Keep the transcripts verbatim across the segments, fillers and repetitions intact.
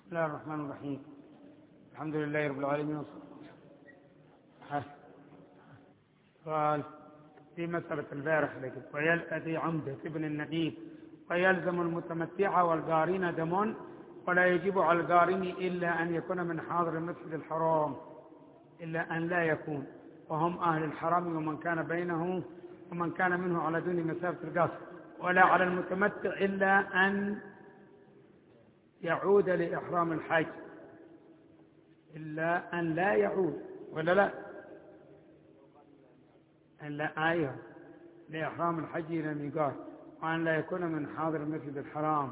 بسم الله الرحمن الرحيم. الحمد لله رب العالمين. قال في مسألة البارح لكن ويلأتي عمدة ابن النقيب ويلزم المتمتع والقارين دم ولا يجب على القارن إلا أن يكون من حاضر المسجد الحرام إلا أن لا يكون وهم أهل الحرم ومن كان بينه ومن كان منه على دون مسافة القصر، ولا على المتمتع إلا أن يعود لإحرام الحج إلا أن لا يعود ولا لا إلا آية لإحرام الحج إلى الميقات، وأن لا يكون من حاضر المسجد الحرام،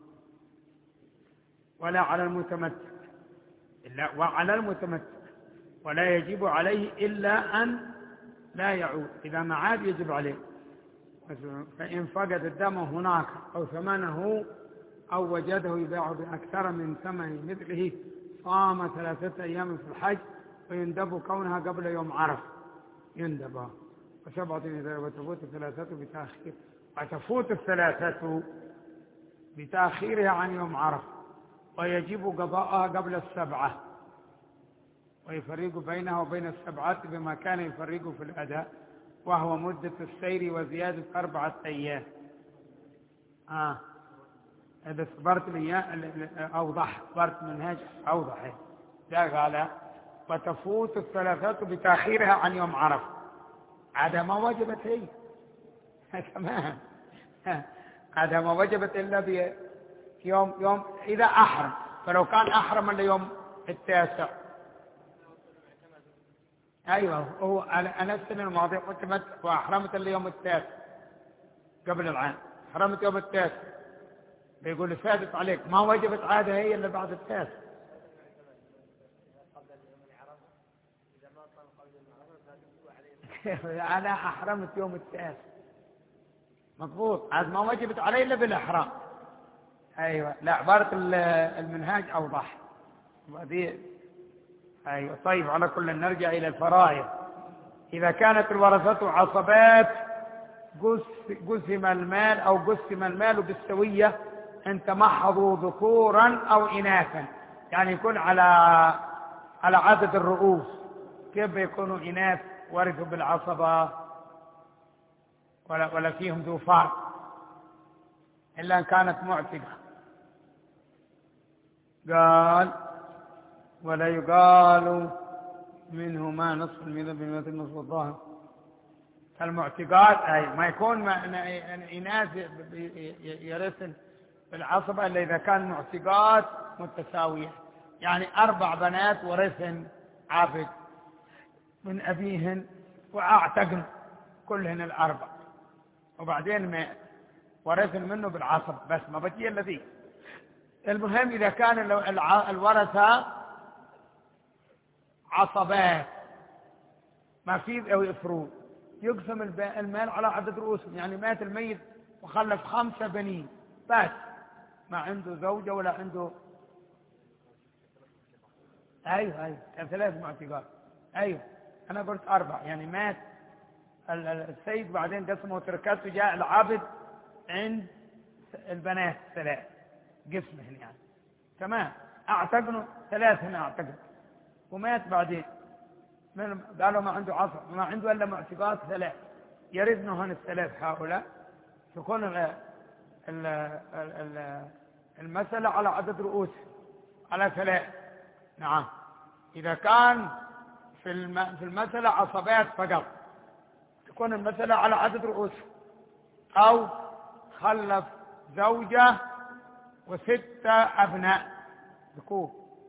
ولا على المتمتع إلا وعلى المتمتع ولا يجب عليه إلا أن لا يعود، إذا ما عاد يجب عليه. فإن فقد الدم هناك أو ثمنه أو وجده يباع بأكثر من ثمن مثله صام ثلاثة أيام في الحج ويندب كونها قبل يوم عرفة يندب وسبعة إذا وتفوت الثلاثة بتأخير وتفوت الثلاثة بتأخيرها عن يوم عرفة ويجب قضاءها قبل السبعة ويفرق بينها وبين السبعات بما كان يفرق في الأداء وهو مدة السير وزيادة أربعة أيام. آه إذا صبرت لي أوضح صبرت منهج أوضح لا قال وتفوت الثلاثات بتأخيرها عن يوم عرفة هذا ما وجبت هي تمام هذا ما وجبت إلا بيوم يوم إذا أحرم، فلو كان أحرم ليوم التاسع أيوة هو أنا السنة الماضية قلت وأحرمت اليوم التاسع قبل العام أحرمت يوم التاسع بيقول لي فاتت عليك ما وجبت عادة هي إلا بعد التاسع. أنا أحرمت يوم التاسع مضبوط عاد ما وجبت علي إلا بالإحرام. أيوة لا عبارة المنهاج أوضح دي. أيوة طيب على كل نرجع إلى الفرائض. إذا كانت الورثة عصبات قسم المال أو قسم المال بالسوية أن تمحضوا ذكورا أو إناثا، يعني يكون على على عدد الرؤوس. كيف يكونوا إناث ورثوا بالعصبة ولا, ولا فيهم ذو فرق إلا أن كانت معتقة. قال ولا يقال منهما نصف المئة بالمئة النصف الظاهر. المعتقات أي ما يكون إناث يرثن بالعصبة إلا إذا كان معتقات متساوية، يعني أربع بنات ورثن عبد من أبيهن وأعتقن كلهن الأربع وبعدين ما ورثن منه بالعصب بس ما بقي الذي. المهم إذا كان الورثة عصبات ما في أو يفرون يقسم المال على عدد رؤوسهم، يعني مات الميت وخلف خمسة بنين بس ما عنده زوجة ولا عنده. أيوه أيوه ثلاث معتقات. أيوه أنا قلت أربع، يعني مات السيد بعدين قسمه وتركته جاء العبد عند البنات ثلاث قسمهن يعني تمام أعتقنوا ثلاث هنا أعتقن ومات بعدين قالوا ما عنده عصر ما عنده إلا معتقات ثلاث يردنهن الثلاث هؤلاء تكون ال ال المسألة على عدد رؤوس على ثلاث. نعم إذا كان في في المسألة عصبات فقط تكون المسألة على عدد رؤوس، أو خلف زوجة وستة أبناء ذكور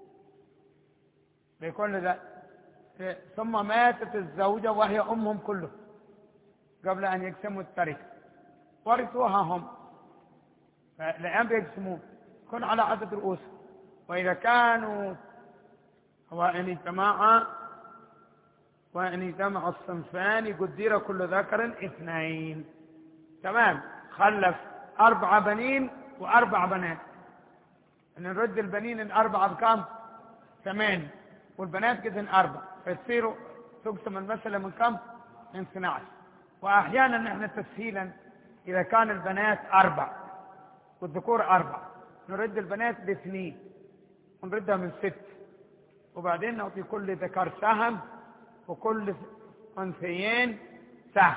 بيكون ذا، ثم ماتت الزوجة وهي أمهم كلهم قبل أن يقسموا التركة ورثوها هم الآن بيقسمون يكون على عدد رؤوس. وإذا كانوا وإن اجتمعا وإن اجتمع الصنفان قدر كل ذكر اثنين تمام. خلف أربع بنين وأربع بنات، أن نرد البنين الأربعة بكم؟ ثمان، والبنات كذن أربع، فتصيروا تقسم المسألة من كم؟ من اثني عشر. وأحيانا نحن تسهيلا إذا كان البنات أربع والذكور أربع نرد البنات باثنين ونردها من ست، وبعدين نعطي كل ذكر سهم وكل أنثيين سهم.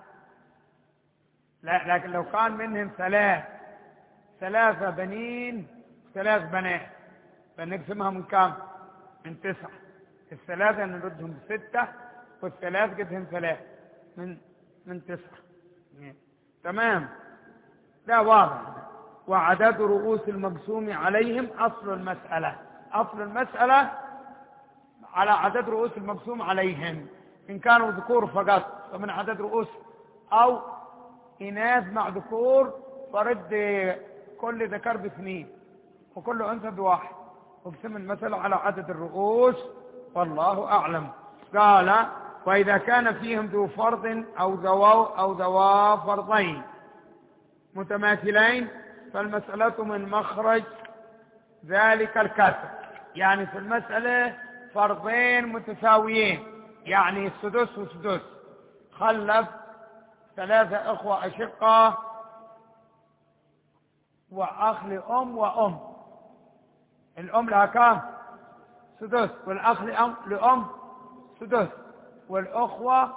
لا، لكن لو كان منهم ثلاث ثلاثة بنين ثلاث بنات فنقسمها من كام؟ من تسعة. الثلاثة نردهم ستة والثلاث قدهم ثلاث من من تسعة. تمام، لا واضح. وعدد رؤوس المقسوم عليهم أصل المسألة. أصل المسألة على عدد رؤوس المقسوم عليهم، إن كانوا ذكور فقط فمن عدد رؤوس، أو إناث مع ذكور فرد كل ذكر باثنين وكل أنثى بواحد، واقسم المسألة على عدد الرؤوس والله أعلم. قال: وإذا كان فيهم ذو فرض أو ذو أو ذوا فرضين متماثلين فالمسألة من مخرج ذلك الكسر. يعني في المسألة فرضين متساويين، يعني السدس وسدس، خلف ثلاثة أخوة أشقة وأخ لأم وأم. الأم لها كام؟ سدس، والأخ لأم, لأم سدس، والأخوة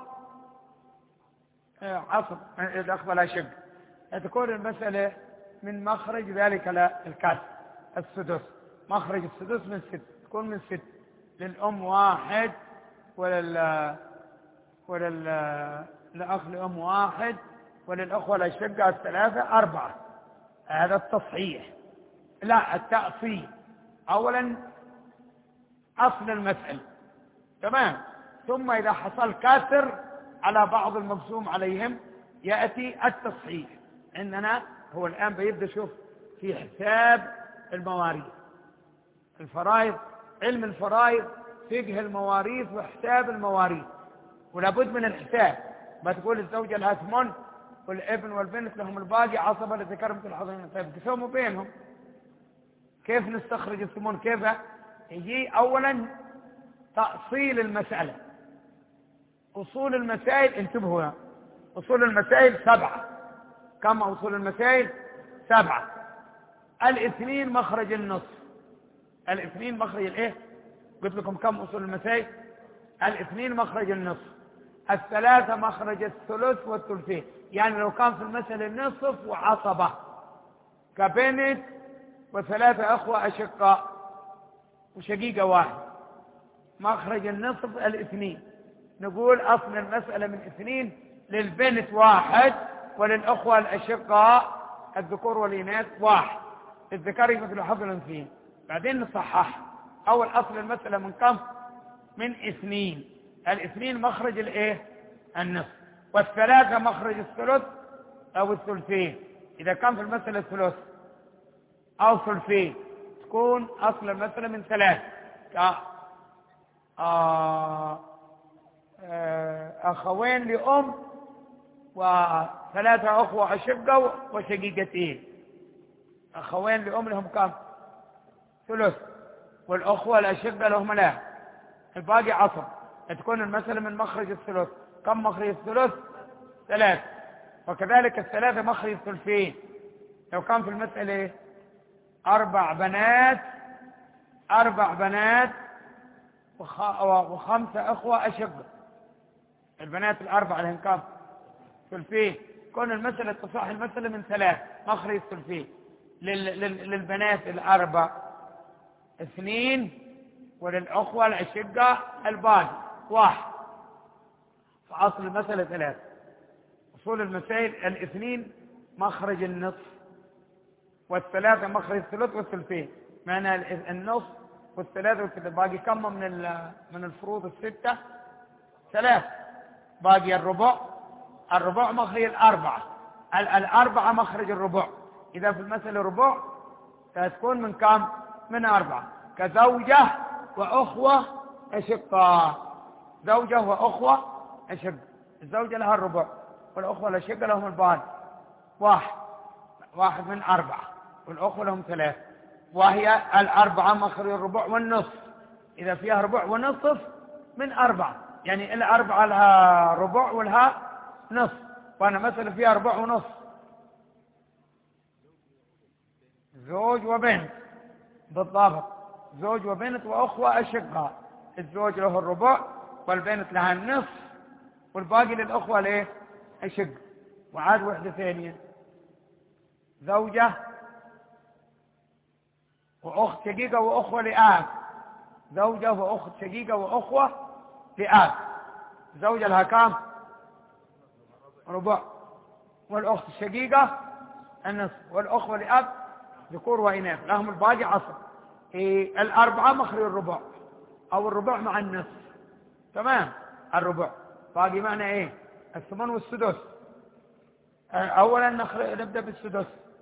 عصر الأخوة لا شق. تكون المسألة من مخرج ذلك الكسر السدس. مخرج السدس من ست، تكون من ست. للأم واحد، ولل ولل لأخ لأم واحد، وللأخوة الأشقة الثلاثة أربعة. هذا التصحيح، لا التأصيل. أولا أصل المسألة، تمام. ثم إذا حصل كسر على بعض المقسوم عليهم يأتي التصحيح. عندنا هو الآن بيبدأ شوف في حساب المواريث، الفرائض، علم الفرائض، فقه المواريث وحساب المواريث، ولا بد من الحساب. ما تقول الزوجة لها ثمن والابن والبنت لهم الباقي عصبة لذكر مثل الحظين، طيب قسموا بينهم. كيف نستخرج الثمن؟ كيف يجي؟ أولا تأصيل المسألة. أصول المسائل، انتبهوا، أصول المسائل سبعة. كم أصول المسائل؟ سبعة. الاثنين مخرج النصف. الاثنين مخرج الايه؟ قلت لكم كم أصول المسائل؟ الاثنين مخرج النصف. الثلاثة مخرج الثلث والثلثين. يعني لو كان في المسألة نصف وعصبة كبنت وثلاثة أخوة أشقاء وشقيقة واحد، مخرج النصف الاثنين. نقول أصل المسألة من اثنين، للبنت واحد وللأخوة الأشقاء الذكور والإناث واحد، الذكر مثل حظ الأنثيين. بعدين نصحح. أول أصل المسألة من كم؟ من اثنين. الاثنين مخرج الايه؟ النصف. والثلاثة مخرج الثلث أو الثلثين. إذا كان في المسألة ثلث أو ثلثين تكون أصل المسألة من ثلاث، أخوين لأم وثلاثة أخوة أشقة وشقيقتين. أخوين لأم لهم كم؟ ثلث، والأخوة الأشقة لهم لا، الباقي عصب. تكون المسألة من مخرج الثلث. كم مخرج الثلث؟ ثلاث. وكذلك الثلاثة مخرج الثلثين. لو كان في المسألة أربع بنات أربع بنات وخمسة أخوة أشقة، البنات الأربعة لهم كم؟ ثلثين. كون المسألة تصح المسألة من ثلاث، مخرج الثلثين. للبنات الأربع اثنين، وللأخوة الأشقة الباقي واحد. فأصل المسألة ثلاث. أصول المسائل الاثنين مخرج النصف، والثلاثة مخرج الثلث والثلثين. معنى النصف والثلاثة والثلث. باقي كم من من الفروض الستة؟ ثلاث. باقي الربع. الربع مخرج الأربعة. الأربعة مخرج الربع. إذا في المسألة ربع فتكون من كم؟ من أربعة. كزوجة وأخوة أشقاء. زوجة وأخوة أشقاء، الزوجة لها الربع والأخوة الأشقاء لهم الباقي واحد. واحد من أربعة، والأخوة لهم ثلاث. وهي الأربعة مخرج الربع والنصف. إذا فيها ربع ونصف من أربعة، يعني الأربعة لها ربع ولها نصف، وأنا مثلا فيها ربع ونصف. زوج وبنت بالضبط. زوج وبنت وأخوة أشقاء. الزوج له الربع والبنت لها النصف والباقي للأخوة ليه أشق. وعاد وحدة ثانية، زوجة وأخت شقيقة وأخوة لآب. زوجة وأخت شقيقة وأخوة لآب. زوجة لها كام؟ ربع، والأخت الشقيقة النصف، والأخوة لأب ذكور وإناث لهم الباقي عصر. إيه الأربعة مخرج الربع أو الربع مع النصف. تمام. الربع باقي معنى إيه؟ الثمن والسدس. أولا نبدأ بالسدس.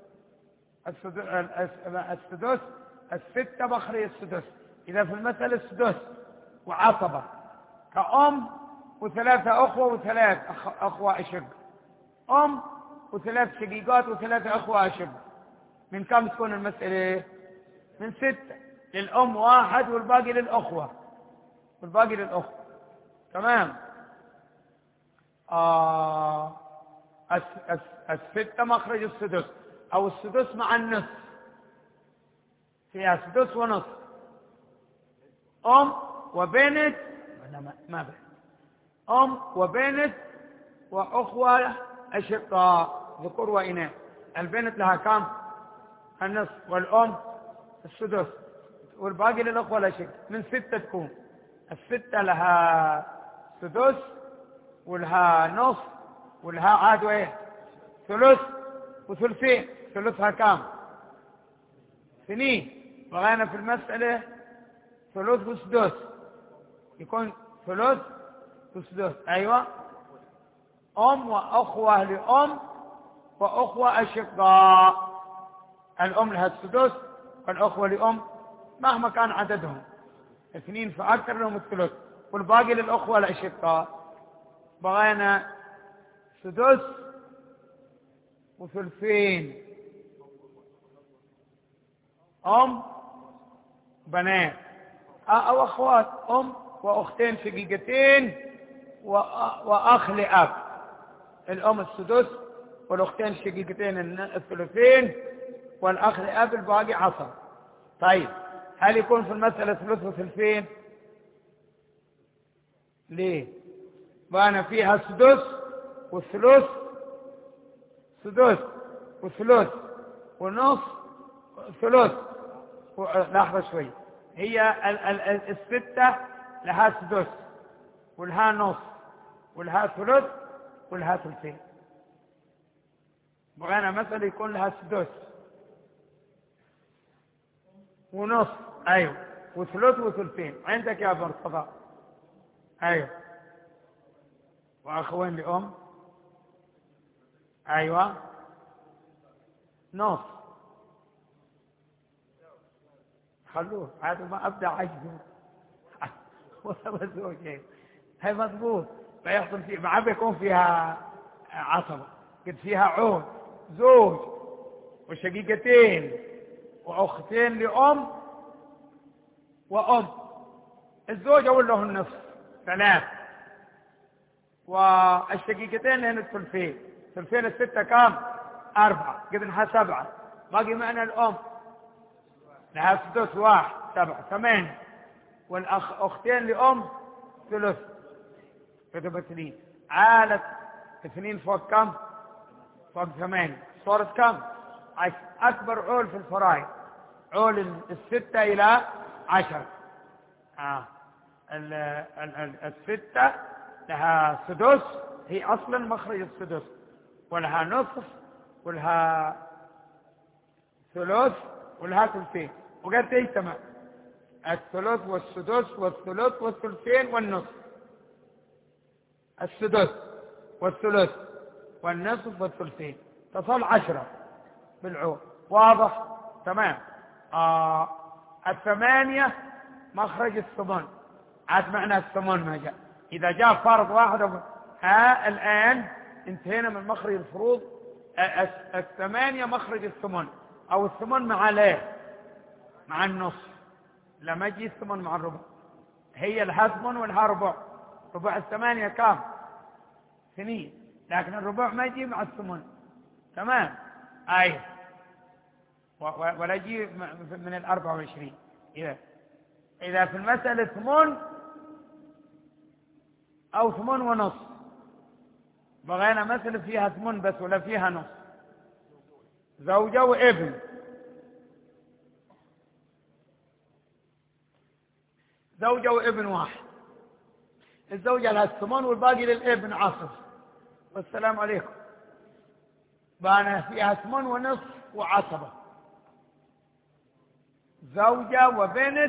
السدس الستة مخرج السدس. إذا في المثل السدس وعصبة كأم وثلاثة أخوة وثلاث أخوة أشق. أم وثلاث شقيقات وثلاثة أخوة أشق. من كم تكون المسألة؟ من ستة. للأم واحد والباقي للأخوة والباقي للأخوة. تمام. آه الستة مخرج السدس أو السدس مع النصف، فيها سدس ونصف. أم وبنت ما بنت أم وبنت وأخوة أشقاء ذكور وإناث. البنت لها كم؟ النصف، والأم السدس، والباقي للأخوة الأشقاء. من ستة تكون الستة لها سدس ولها نصف ولها عاد وإيه ثلث وثلثين. ثلثها كم؟ اثنين. بغينا في المسألة ثلث وسدس، يكون ثلث وسدس. أيوة. أم وأخوة لأم وأخوة أشقاء. الأم لها السدس والأخوة لأم مهما كان عددهم اثنين فأكثر لهم الثلث، والباقي للأخوة الأشقاء. بغينا سدس وثلثين. أم بنات أو أخوات، أم وأختين شقيقتين وأخ لأب. الأم السدس والأختين الشقيقتين الثلثين والأخ لأب الباقي عصر. طيب هل يكون في المسألة ثلث وثلثين؟ ليه؟ وأنا فيها سدس والثلث سدس والثلث ونص ثلث. لحظة شوي. هي الستة لها سدس ولها نص ولها ثلث ولها ثلثين. بغينا مثلا يكون لها سدس ونص أيوة وثلث وثلثين. عندك يا مرتضى؟ أيوة. وأخوين لأم؟ أيوة. نص. خلوه عاد ما أبدأ عجزه ولا زوجين. هاي مضبوط. فيحصل فيه مع بيكون فيها عصبة، قد فيها عود زوج وشقيقتين وأختين لأم وأم. الزوج أول له النصف ثلاث، والشقيقتين لهن الثلثين. ثلثين الستة كام؟ أربعة. قد انها سبعة. باقي معنا الأم لها سدس واحد سبعة ثمانية، والأخ أختين لأم ثلث كتب اثنين. عالت اثنين فوق كم؟ فوق ثمانية. صارت كم؟ عشر. أكبر عول في الفرائض عول الستة إلى عشر. آه. ال ال ال الستة لها سدس، هي أصلا مخرج السدس، ولها نصف ولها ثلث ولها ثلثين. وقد يجتمع الثلث والسدس والثلث والثلثين والنصف. السدس والثلث والنصف والثلثين تصل عشرة بالعور. واضح؟ تمام. آه الثمانية مخرج الثمن. عاد معنى الثمن ما جاء. إذا جاء فرض واحد ها الآن انتهينا من مخرج الفروض. الثمانية مخرج الثمن أو الثمن مع ليه؟ مع النصف. لما يجي الثمن مع الربع. هي لها ثمن ولها ربع. ربع الثمانية كام؟ اثنين. لكن الربع ما يجي مع الثمن. تمام. أي ولا يجي من الأربعة وعشرين. إذا إذا في المسألة ثمن أو ثمن ونصف، بغينا مسألة فيها ثمن بس ولا فيها نصف. زوجة وابن، زوجة وابن واحد، الزوجة لها الثمن والباقي للابن عصر. والسلام عليكم. بأنا فيها ثمن ونصف وعصبة. زوجة وبنت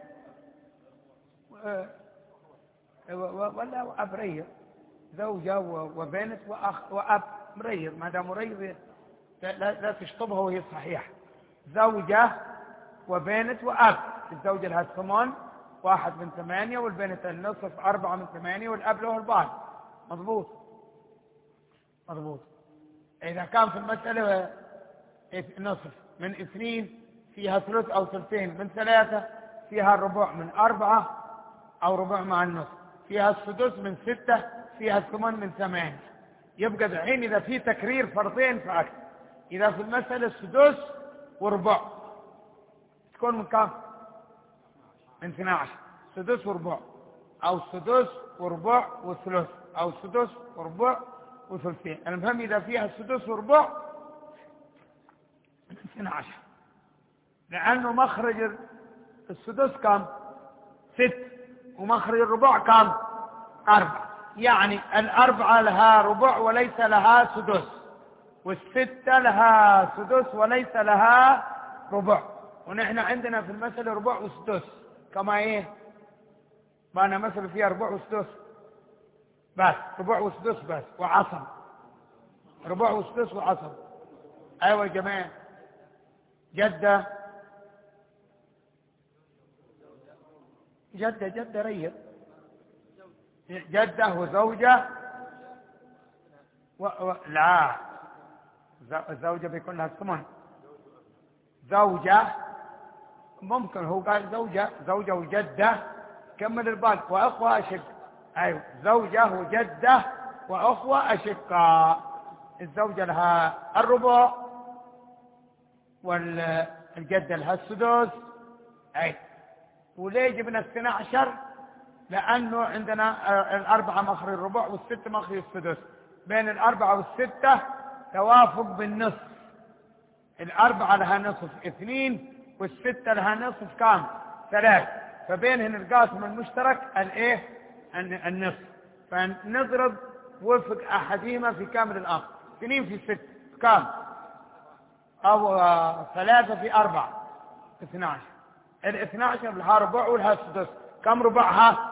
ولا أب رير، زوجة وبنت وأخ وأب مرير، ما دام مرير لا, لا تشطبها وهي صحيحة. زوجة وبنت وأب، الزوجة لها الثمن واحد من ثمانية، والبنت النصف أربعة من ثمانية، والأب له الباقي. مضبوط مضبوط. إذا كان في المسألة نصف من اثنين فيها ثلث أو ثلثين، من ثلاثة فيها الربع، من أربعة أو ربع مع النصف، فيها السدس، من ستة فيها الثمن، من ثمانية. يبقى الحين إذا في تكرير فرضين فأكثر. إذا في المسألة السدس وربع تكون من كم؟ من اثني عشر. سدس وربع، أو سدس وربع وثلث، أو سدس وربع وثلثين. المهم إذا فيها السدس وربع من اثني عشر، لأنه مخرج السدس كم؟ ست، ومخرج الربع كم؟ أربعة. يعني الأربعة لها ربع وليس لها سدس، والستة لها سدس وليس لها ربع. ونحن عندنا في المسألة ربع وسدس كما ايه؟ ما أنا مسألة فيها ربع وسدس بس، ربع وسدس بس وعصب، ربع وسدس وعصب. أيوة يا جماعة. جدة جدة جدة ريب، جدة وزوجة و... و... لا، الزوجة بيكون لها الثمن. زوجة ممكن، هو قال زوجة زوجة وجدة، كمل الباقي. وأخوة أشق. أيوة، زوجة وجدة وأخوة أشقاء. الزوجة لها الربع والجدة لها السدس. أي، وليه جبنا اثني عشر؟ لأنه عندنا الأربعة مخرج الربع والستة مخرج السدس. بين الأربعة والستة توافق بالنصف. الأربعة لها نصف اثنين، والستة لها نصف كام؟ ثلاث. فبينهن القاسم المشترك الايه؟ النصف. فنضرب وفق أحدهما في كامل الآخر. اثنين في ستة كام؟ أو ثلاثة في أربعة، اثني عشر. الاثنى عشر لها ربع ولها سدس. كم ربعها؟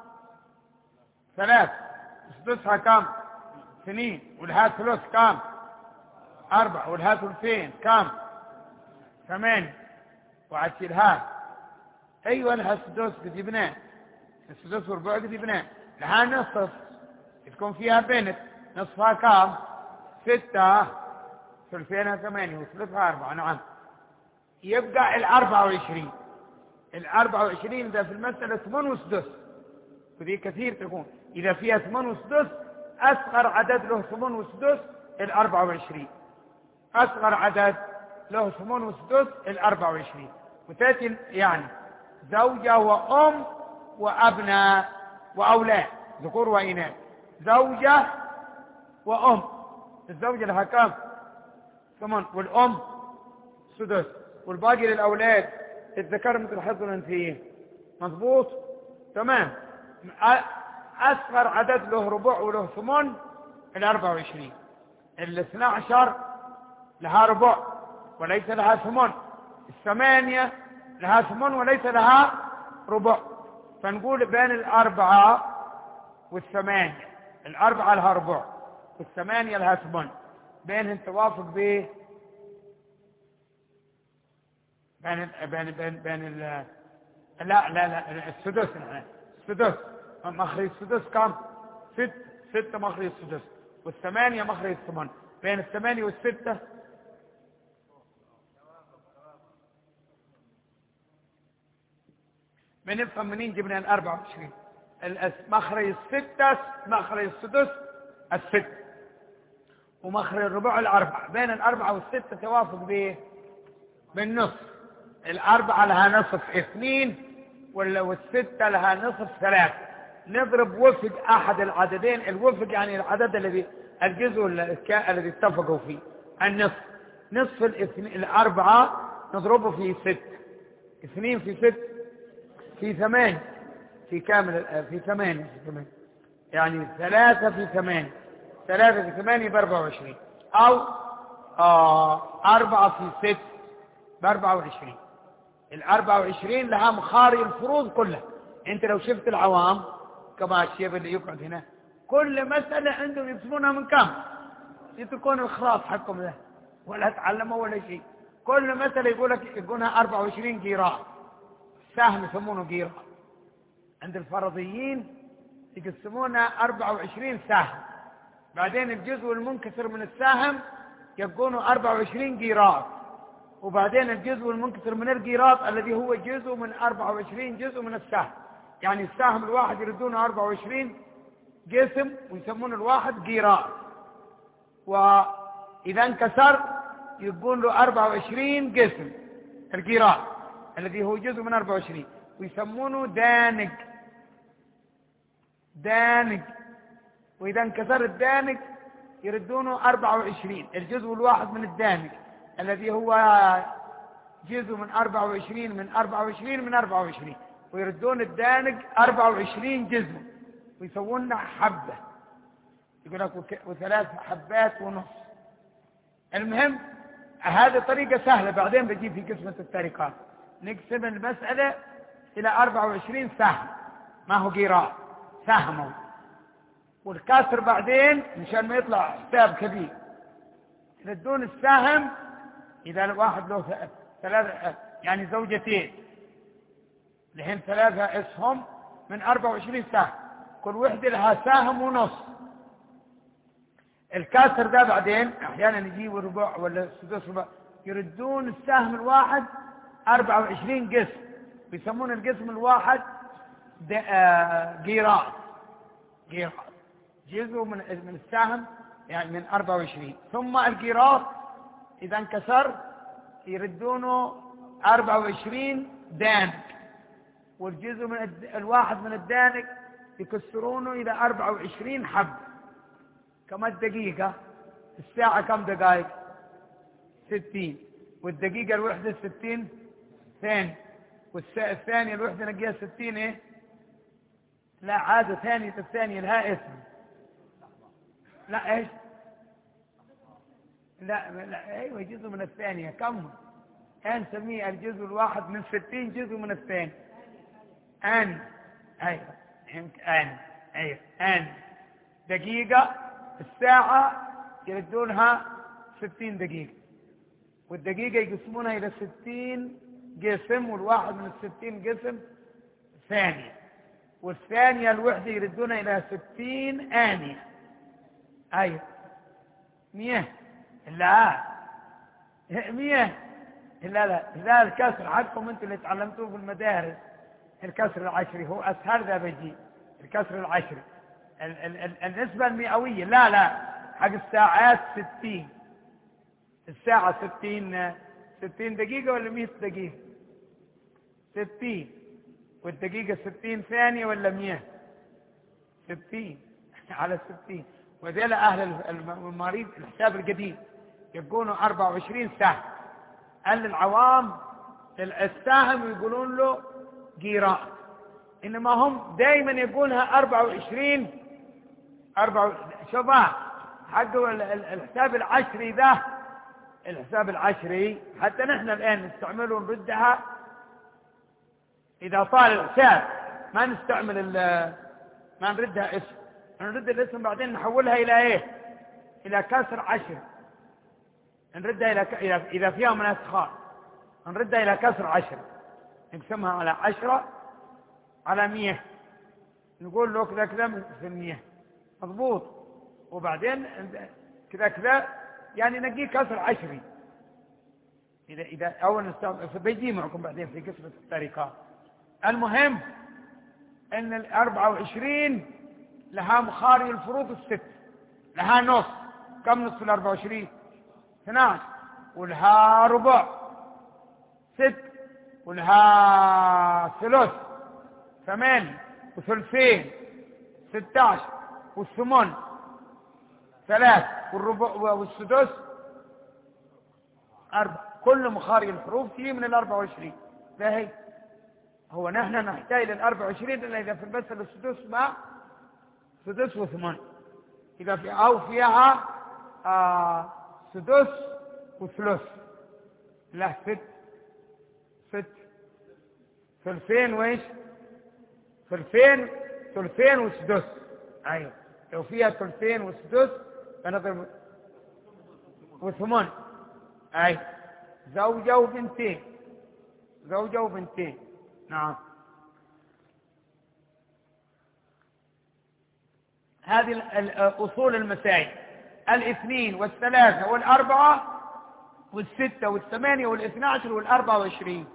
ثلاث. سدسها كم؟ اثنين. ولها ثلث كم؟ أربعة. ولها ثلثين كم؟ ثمانية. وعشرها. أيوة لها سدس قد يبنى، السدس وربع قد يبنى. لها نصف تكون فيها بنت، نصفها كم؟ ستة. ثلثينها ثمانية وثلثها أربعة. نعم. يبقى الأربعة وعشرين. الأربعة وعشرين إذا في المسألة ثمن وسدس، وذي كثير تكون إذا فيها ثمن وسدس، أصغر عدد له ثمن وسدس الأربعة وعشرين. أصغر عدد له ثمن وسدس الأربعة وعشرين. وتأتي يعني زوجة وأم وأبناء وأولاد ذكور وإناث. زوجة وأم، الزوجة لها كم؟ ثمن، والأم سدس، والباقي للأولاد الذكر مثل حظ الأنثيين. مضبوط؟ تمام. أصغر عدد له ربع وله ثمن الأربعة وعشرين. الاثنى عشر لها ربع وليس لها ثمن. الثمانية لها ثمن وليس لها ربع. فنقول بين الأربعة والثمانية، الأربعة لها ربع والثمانية لها ثمن، بينهم توافق به بين بين بين بين ال لا لا لا السدس. السدس مخرج السدس كم؟ ست. ستة مخرج السدس، والثمانية مخرج الثمن. بين الثمانية والستة بنفهم منين جبنا الأربعة وعشرين؟ مخرج الستة مخرج السدس الست، ومخرج الربع الأربعة. بين الأربعة والستة توافق به بالنصف. الأربعة لها نصف اثنين، والستة لها نصف ثلاثة. نضرب وفق أحد العددين، الوفق يعني العدد الذي الجزء الذي اتفقوا فيه، النصف. نصف الأربعة نضربه في ست، اثنين في ست في ثمان، في كامل في ثمانية في ثمانية يعني ثلاثة في ثمانية، ثلاثة في ثمانية بأربعة وعشرين، أو آه أربعة في ست بأربعة وعشرين. الأربعة وعشرين لها مخارج الفروض كلها. أنت لو شفت العوام كما الشيخ اللي يقعد هنا، كل مسألة عندهم يقسمونها من كم، يتركون الخراف حقهم له ولا تعلموا ولا شيء. كل مسألة يقول لك يقولها أربعة وعشرين قيراط، سهم يسمونه قيراط. عند الفرضيين يقسمونها أربعة وعشرين سهم، بعدين الجزء المنكسر من السهم يكونوا أربعة وعشرين قيراط، وبعدين الجزء المنكسر من القيراط الذي هو جزء من أربعة وعشرين جزء من السهم. يعني السهم الواحد يردونه أربعة وعشرين قسم ويسمون الواحد قيراط، وإذا انكسر يقول له أربعة وعشرين قسم القيراط الذي هو جزء من أربعة وعشرين، ويسمونه دانق دانق. وإذا انكسر الدانق يردونه أربعة وعشرين، الجزء الواحد من الدانق الذي هو جزء من أربعة وعشرين من أربعة وعشرين من أربعة وعشرين، ويردون الدانق أربعة وعشرين جزء ويسوون حبة، يقول لك وثلاث حبات ونص. المهم هذه طريقة سهلة، بعدين بجيب في قسمة التركات نقسم المسألة إلى أربعة وعشرين سهم، ما هو قيراط، سهمه، والكسر بعدين مشان ما يطلع حساب كبير يردون السهم. إذا الواحد له ثلاثة يعني زوجتين، لهن ثلاثة اسهم من أربعة وعشرين سهم، كل وحدة لها سهم ونص. الكسر ده بعدين أحيانا يجيبوا ربع ولا سدس ربع، يردون السهم الواحد أربعة وعشرين قسم، بيسمون القسم الواحد قيراط قيراط جزء من من السهم يعني من أربعة وعشرين. ثم القيراط إذا انكسر يردونه أربعة وعشرين دانق، والجزء من الواحد من الدانق يكسرونه إلى أربعة وعشرين حب. كم الدقيقة؟ الساعة كم دقائق؟ ستين، والدقيقة الوحدة ستين ثانية، والثانية الوحدة نقيها ستين ايه؟ لا عادة ثانية الثانية لها اسم، لا ايش؟ لا, لا ايوه جزء من الثانية. كم؟ نسميه الجزء الواحد من ستين جزء من الثاني. ان ايوه ان ايوه ان دقيقة. الساعة يردونها ستين دقيقة، والدقيقة يقسمونها إلى ستين قسم، والواحد من الستين قسم ثانية، والثانية الوحدة يردونها إلى ستين آنية. أيوة مية، لا مية، لا لا لا الكسر حقكم انتم اللي تعلمتوه في المدارس، الكسر العشري هو أسهل. ذا بيجي الكسر العشري ال ال ال النسبة المئوية. لا لا حق الساعات ستين، الساعة ستين ستين دقيقة ولا مئة دقيقة؟ ستين، والدقيقة ستين ثانية ولا مئة؟ ستين على ستين. وذيل أهل المريض الحساب القديم يقولون أربعة وعشرين سهم. أهل العوام السهم يقولون له قيراط، إنما هم دائما يقولها أربعة وعشرين. أربعة شوفها حق الحساب العشري ذا، الحساب العشري حتى نحن الآن نستعمله نردها إذا طال الحساب، ما نستعمل ما نردها اسم، نرد الاسم بعدين نحولها إلى إيه؟ إلى كسر عشر، نردها إلى إذا فيها من أسخار نردها إلى كسر عشر، نقسمها على عشرة على مية، نقول له كذا كذا في المية مضبوط، وبعدين كذا كذا يعني نجي كسر عشري. إذا إذا أول نستعمل بيجي معكم بعدين في قسمة الطريقات. المهم أن الأربعة وعشرين لها مخارج الفروض الست، لها نص. كم نصف الأربعة وعشرين؟ اثناعش. ولها ربع ست، ولها ثلث ثمانية وثلثين ستة عشر والثمن ثلاث والربع والسدس أربع. كل مخارج الحروف تيجي من الأربعة وعشرين. لا هي هو نحن نحتاج للأربعة وعشرين إلا إذا في المثل السدس مع سدس وثمن، إذا في أو فيها آه سدس وثلث. لا ست ست ثلثين وإيش ثلثين ثلثين وسدس. أيوة لو فيها ثلثين وسدس فنضرب وثمن. أي زوجة وبنتين زوجة وبنتين. نعم. هذه أصول المسائل: الاثنين والثلاثة والأربعة والستة والثمانية والاثنى عشر والأربعة وعشرين.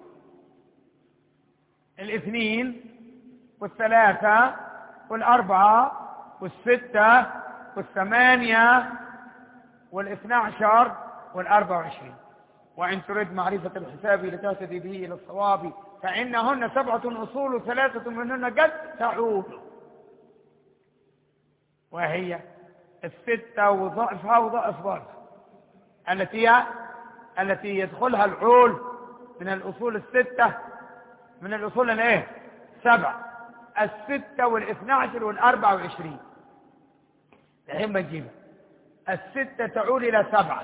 الاثنين والثلاثة والأربعة والستة والثمانية والاثنى عشر والأربعة وعشرين. وإن تريد معرفة الحساب لتهتدي به إلى الصواب فإنهن سبعة أصول وثلاثة منهن قد تعود، وهي الستة وضعفها وضعف ضعف، التي التي يدخلها العول من الأصول الستة، من الأصول الايه سبع، الستة والاثنى عشر والأربعة وعشرين. الحين بنجيبها. الستة تعود إلى سبعة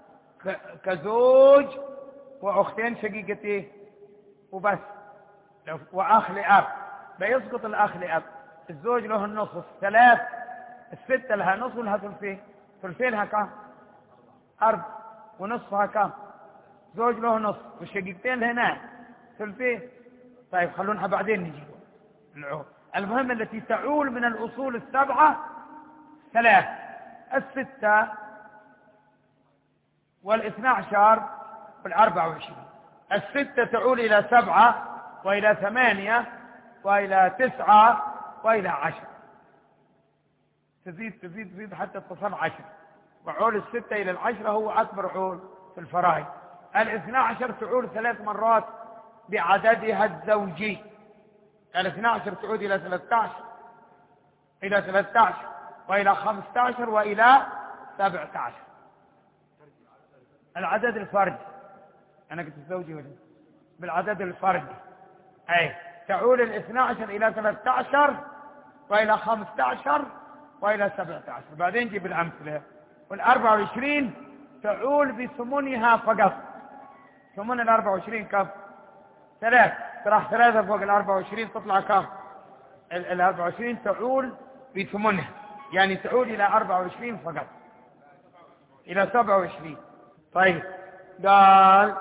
كزوج وأختين شقيقتين وبس، وأخ لأب بيسقط الأخ لأب. الزوج له النصف ثلاث، الستة لها نصف ولها ثلثين. ثلثينها كم؟ أربع، ونصفها كم؟ زوج له نصف، والشقيقتين هنا ثلثين. طيب خلونها بعدين نجيب العول. المهم التي تعول من الأصول السبعة ثلاث: الستة والاثنى عشر والأربعة وعشرين. الستة تعول إلى سبعة وإلى ثمانية وإلى تسعة وإلى عشر، تزيد تزيد تزيد حتى تصل عشر. وعول الستة إلى العشرة هو أكبر عول في الفرائض. الاثنى عشر تعول ثلاث مرات بعددها الزوجي. الاثنى عشر تعود إلى ثلاثة عشر إلى ثلاثة عشر وإلى خمسة عشر وإلى سبعة عشر. العدد الفردي، أنا قلت الزوجي ولا بالعدد الفردي. أي تعول الاثنى عشر إلى ثلاثة عشر وإلى خمسة عشر وإلى سبعة عشر. بعدين جيب الأمثلة. والأربعة وعشرين تعول بثمنها فقط. ثمن الأربعة وعشرين كم؟ ثلاث. تراح ثلاثة فوق الأربعة وعشرين تطلع كم؟ الأربعة وعشرين تعول بثمنها، يعني تعود إلى أربعة وعشرين فقط، إلى سبعة وعشرين. طيب قال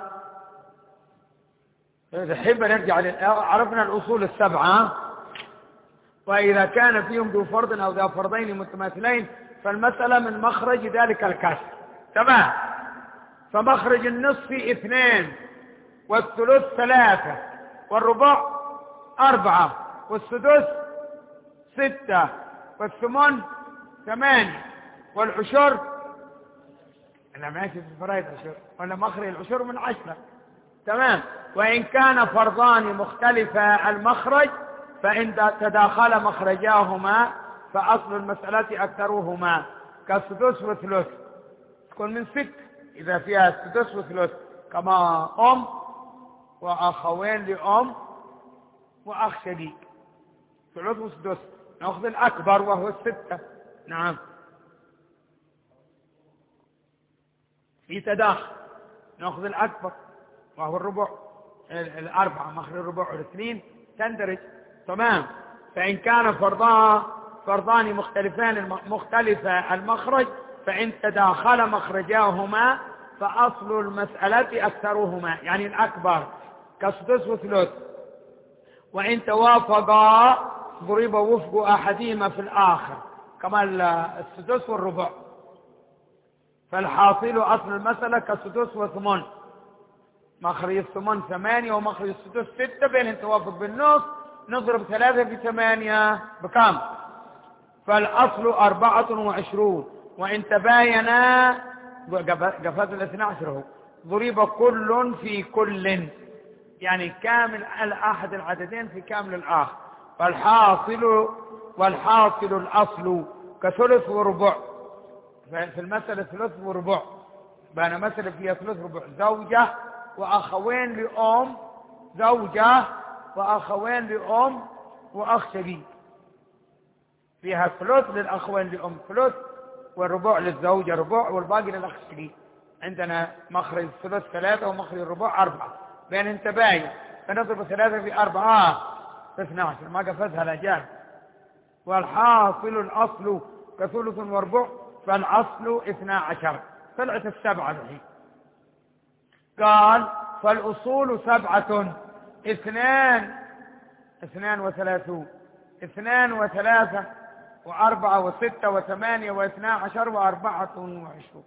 الحين بنرجع. عرفنا الأصول السبعة، وإذا كان فيهم ذو فرض أو ذو فرضين متماثلين فالمسألة من مخرج ذلك الكسر. تمام. فمخرج النصف اثنين والثلث ثلاثة والربع أربعة والسدس ستة والثمن ثمانية والعشر. أنا ماشي في الفرائض عشر، ولا مخرج العشر من عشرة. تمام. وإن كان فرضان مختلفا المخرج فإن تداخل مخرجاهما فأصل المسألة أكثرهما، كالسدس وثلث تكون من ست إذا فيها السدس وثلث، كما أم وأخوين لأم وأخ شقيق، ثلث وسدس. نأخذ الأكبر وهو الستة. نعم. في تداخل نأخذ الأكبر وهو الربع، الأربعة مخرج الربع والاثنين تندرج. تمام. فإن كان فرضان فرضان مختلفان مختلفة المخرج فإن تداخل مخرجاهما فأصل المسألة أكثرهما، يعني الأكبر كسدس وثلث. وإن توافقا ضرب وفق أحدهما في الآخر، كما السدس والربع. فالحاصل أصل المسألة كسدس وثمن، مخرج الثمن ثمانية ومخرج السدس ستة، بينهم توافق بالنص. نضرب ثلاثة في ثمانية بكم؟ فالأصل أربعة وعشرون. وإن تباينا قفاز الاثنى عشر ضرب كل في كل، يعني كامل الأحد العددين في كامل الآخر. والحاصل والحاصل الأصل كثلث وربع. في المسألة ثلث وربع، بأنا مسألة فيها ثلث وربع، زوجة وأخوين لأم، زوجة وأخوين لأم وأخ شقيق، فيها ثلث للأخوين لأم ثلث، والربع للزوجة ربع، والباقي للأخ الشقيق. عندنا مخرج الثلث ثلاثة ومخرج الربع أربعة، بين انت باين فنضرب ثلاثة في أربعة في اثنى عشر، ما قفزها الأجال. والحاصل الأصل كثلث وربع، فالأصل اثنى عشر، طلعت السبعة الحين. قال فالأصول سبعة، اثنان اثنان وثلاثون، اثنان وثلاثة وأربعة وستة وثمانية واثنى عشر وأربعة وعشرون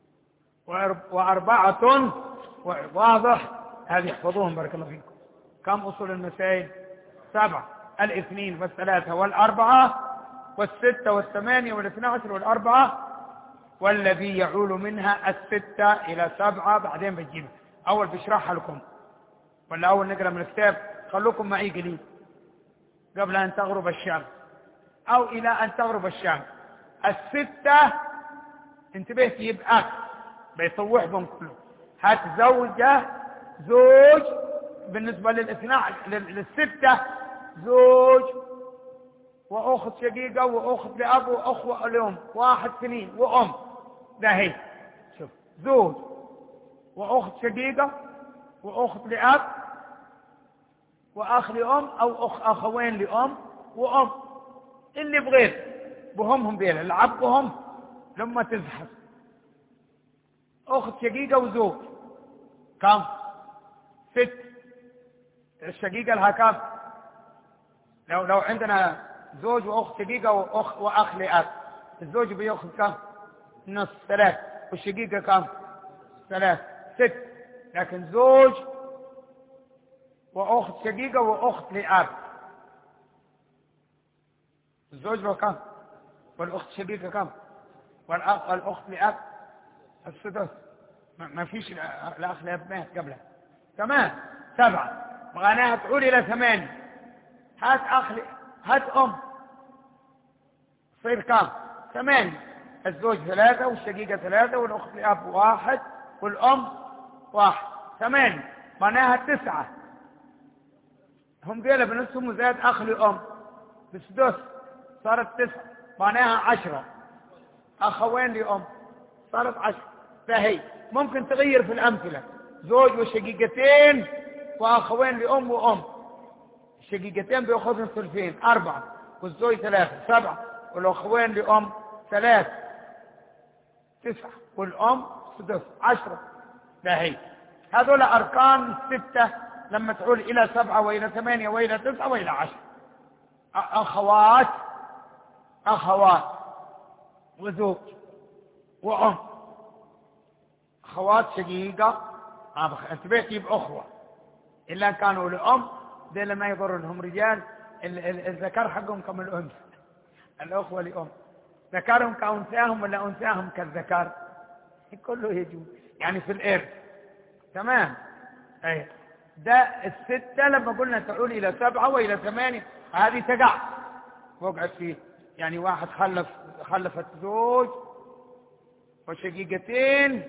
وأربعة. واضح؟ هذه احفظوهم بارك الله فيكم. كم أصول المسائل؟ سبعة، الاثنين والثلاثة والأربعة والستة والثمانية والاثنى عشر والأربعة، والذي يعول منها الستة إلى سبعة. بعدين بجيبها، أول بشرحها لكم، ولا أول نقرأ من الكتاب؟ خلوكم معي قليل قبل أن تغرب الشمس أو إلى أن تغرب الشمس. الستة انتبهت يبقى بيصوح بهم كله. هات زوجة زوج بالنسبة للاثنى للستة، زوج وأخت شقيقة وأخت لأب وأخوة لأم، واحد اثنين وأم. ده هي شوف، زوج وأخت شقيقة وأخت لأب وأخ لأم أو أخ أخوين لأم وأم، اللي بغير بهمهم بيلا العبهم لما تزحف. أخت شقيقة وزوج كم؟ ست. الشقيقة لها كم؟ لو لو عندنا زوج وأخت شقيقة وأخ وأخ لأب، الزوج بيأخذ كم؟ نص، ثلاث، والشقيقة كم؟ ثلاث، ست. لكن زوج وأخت شقيقة وأخت لأب، الزوج له كم؟ والأخت شقيقة كم؟ والأخ والأخت لأب السدس. ما فيش الأخ لأب مات قبلها. تمام، سبعة، معناها تعود إلى ثمانية. هات أخ ل... هات أم، صير كم؟ ثمانية. الزوج ثلاثة والشقيقة ثلاثة والأخت لأب واحد والأم واحد، ثمانية، معناها تسعة. هم ديلا بنفسهم وزاد أخ لأم بسدس، صارت تسعة، معناها عشرة. أخوين لأم صارت عشرة. فهي ممكن تغير في الأمثلة، زوج وشقيقتين وأخوين لأم وأم. الشقيقتين بيأخذن ثلثين، أربعة، والزوج ثلاثة، سبعة، والأخوين لأم ثلاث، تسعة، والأم سدس، عشرة. فهي هذول أركان ستة لما تعود إلى سبعة وإلى ثمانية وإلى تسعة وإلى عشرة. أخوات أخوات وزوج وأم، أخوات شقيقة انتبهت يبقى أخوة، إلا كانوا لأم دي ما يضر لهم رجال. الذكر حقهم كما الأنثى، الأخوة لأم، ذكرهم كأنثاهم ولا أنثاهم كالذكر، كله يجوز يعني في الإرث. تمام. أي ده الستة لما قلنا تعود إلى سبعة وإلى ثمانية، هذه تقع وقعت فيه. يعني واحد خلف خلفت زوج وشقيقتين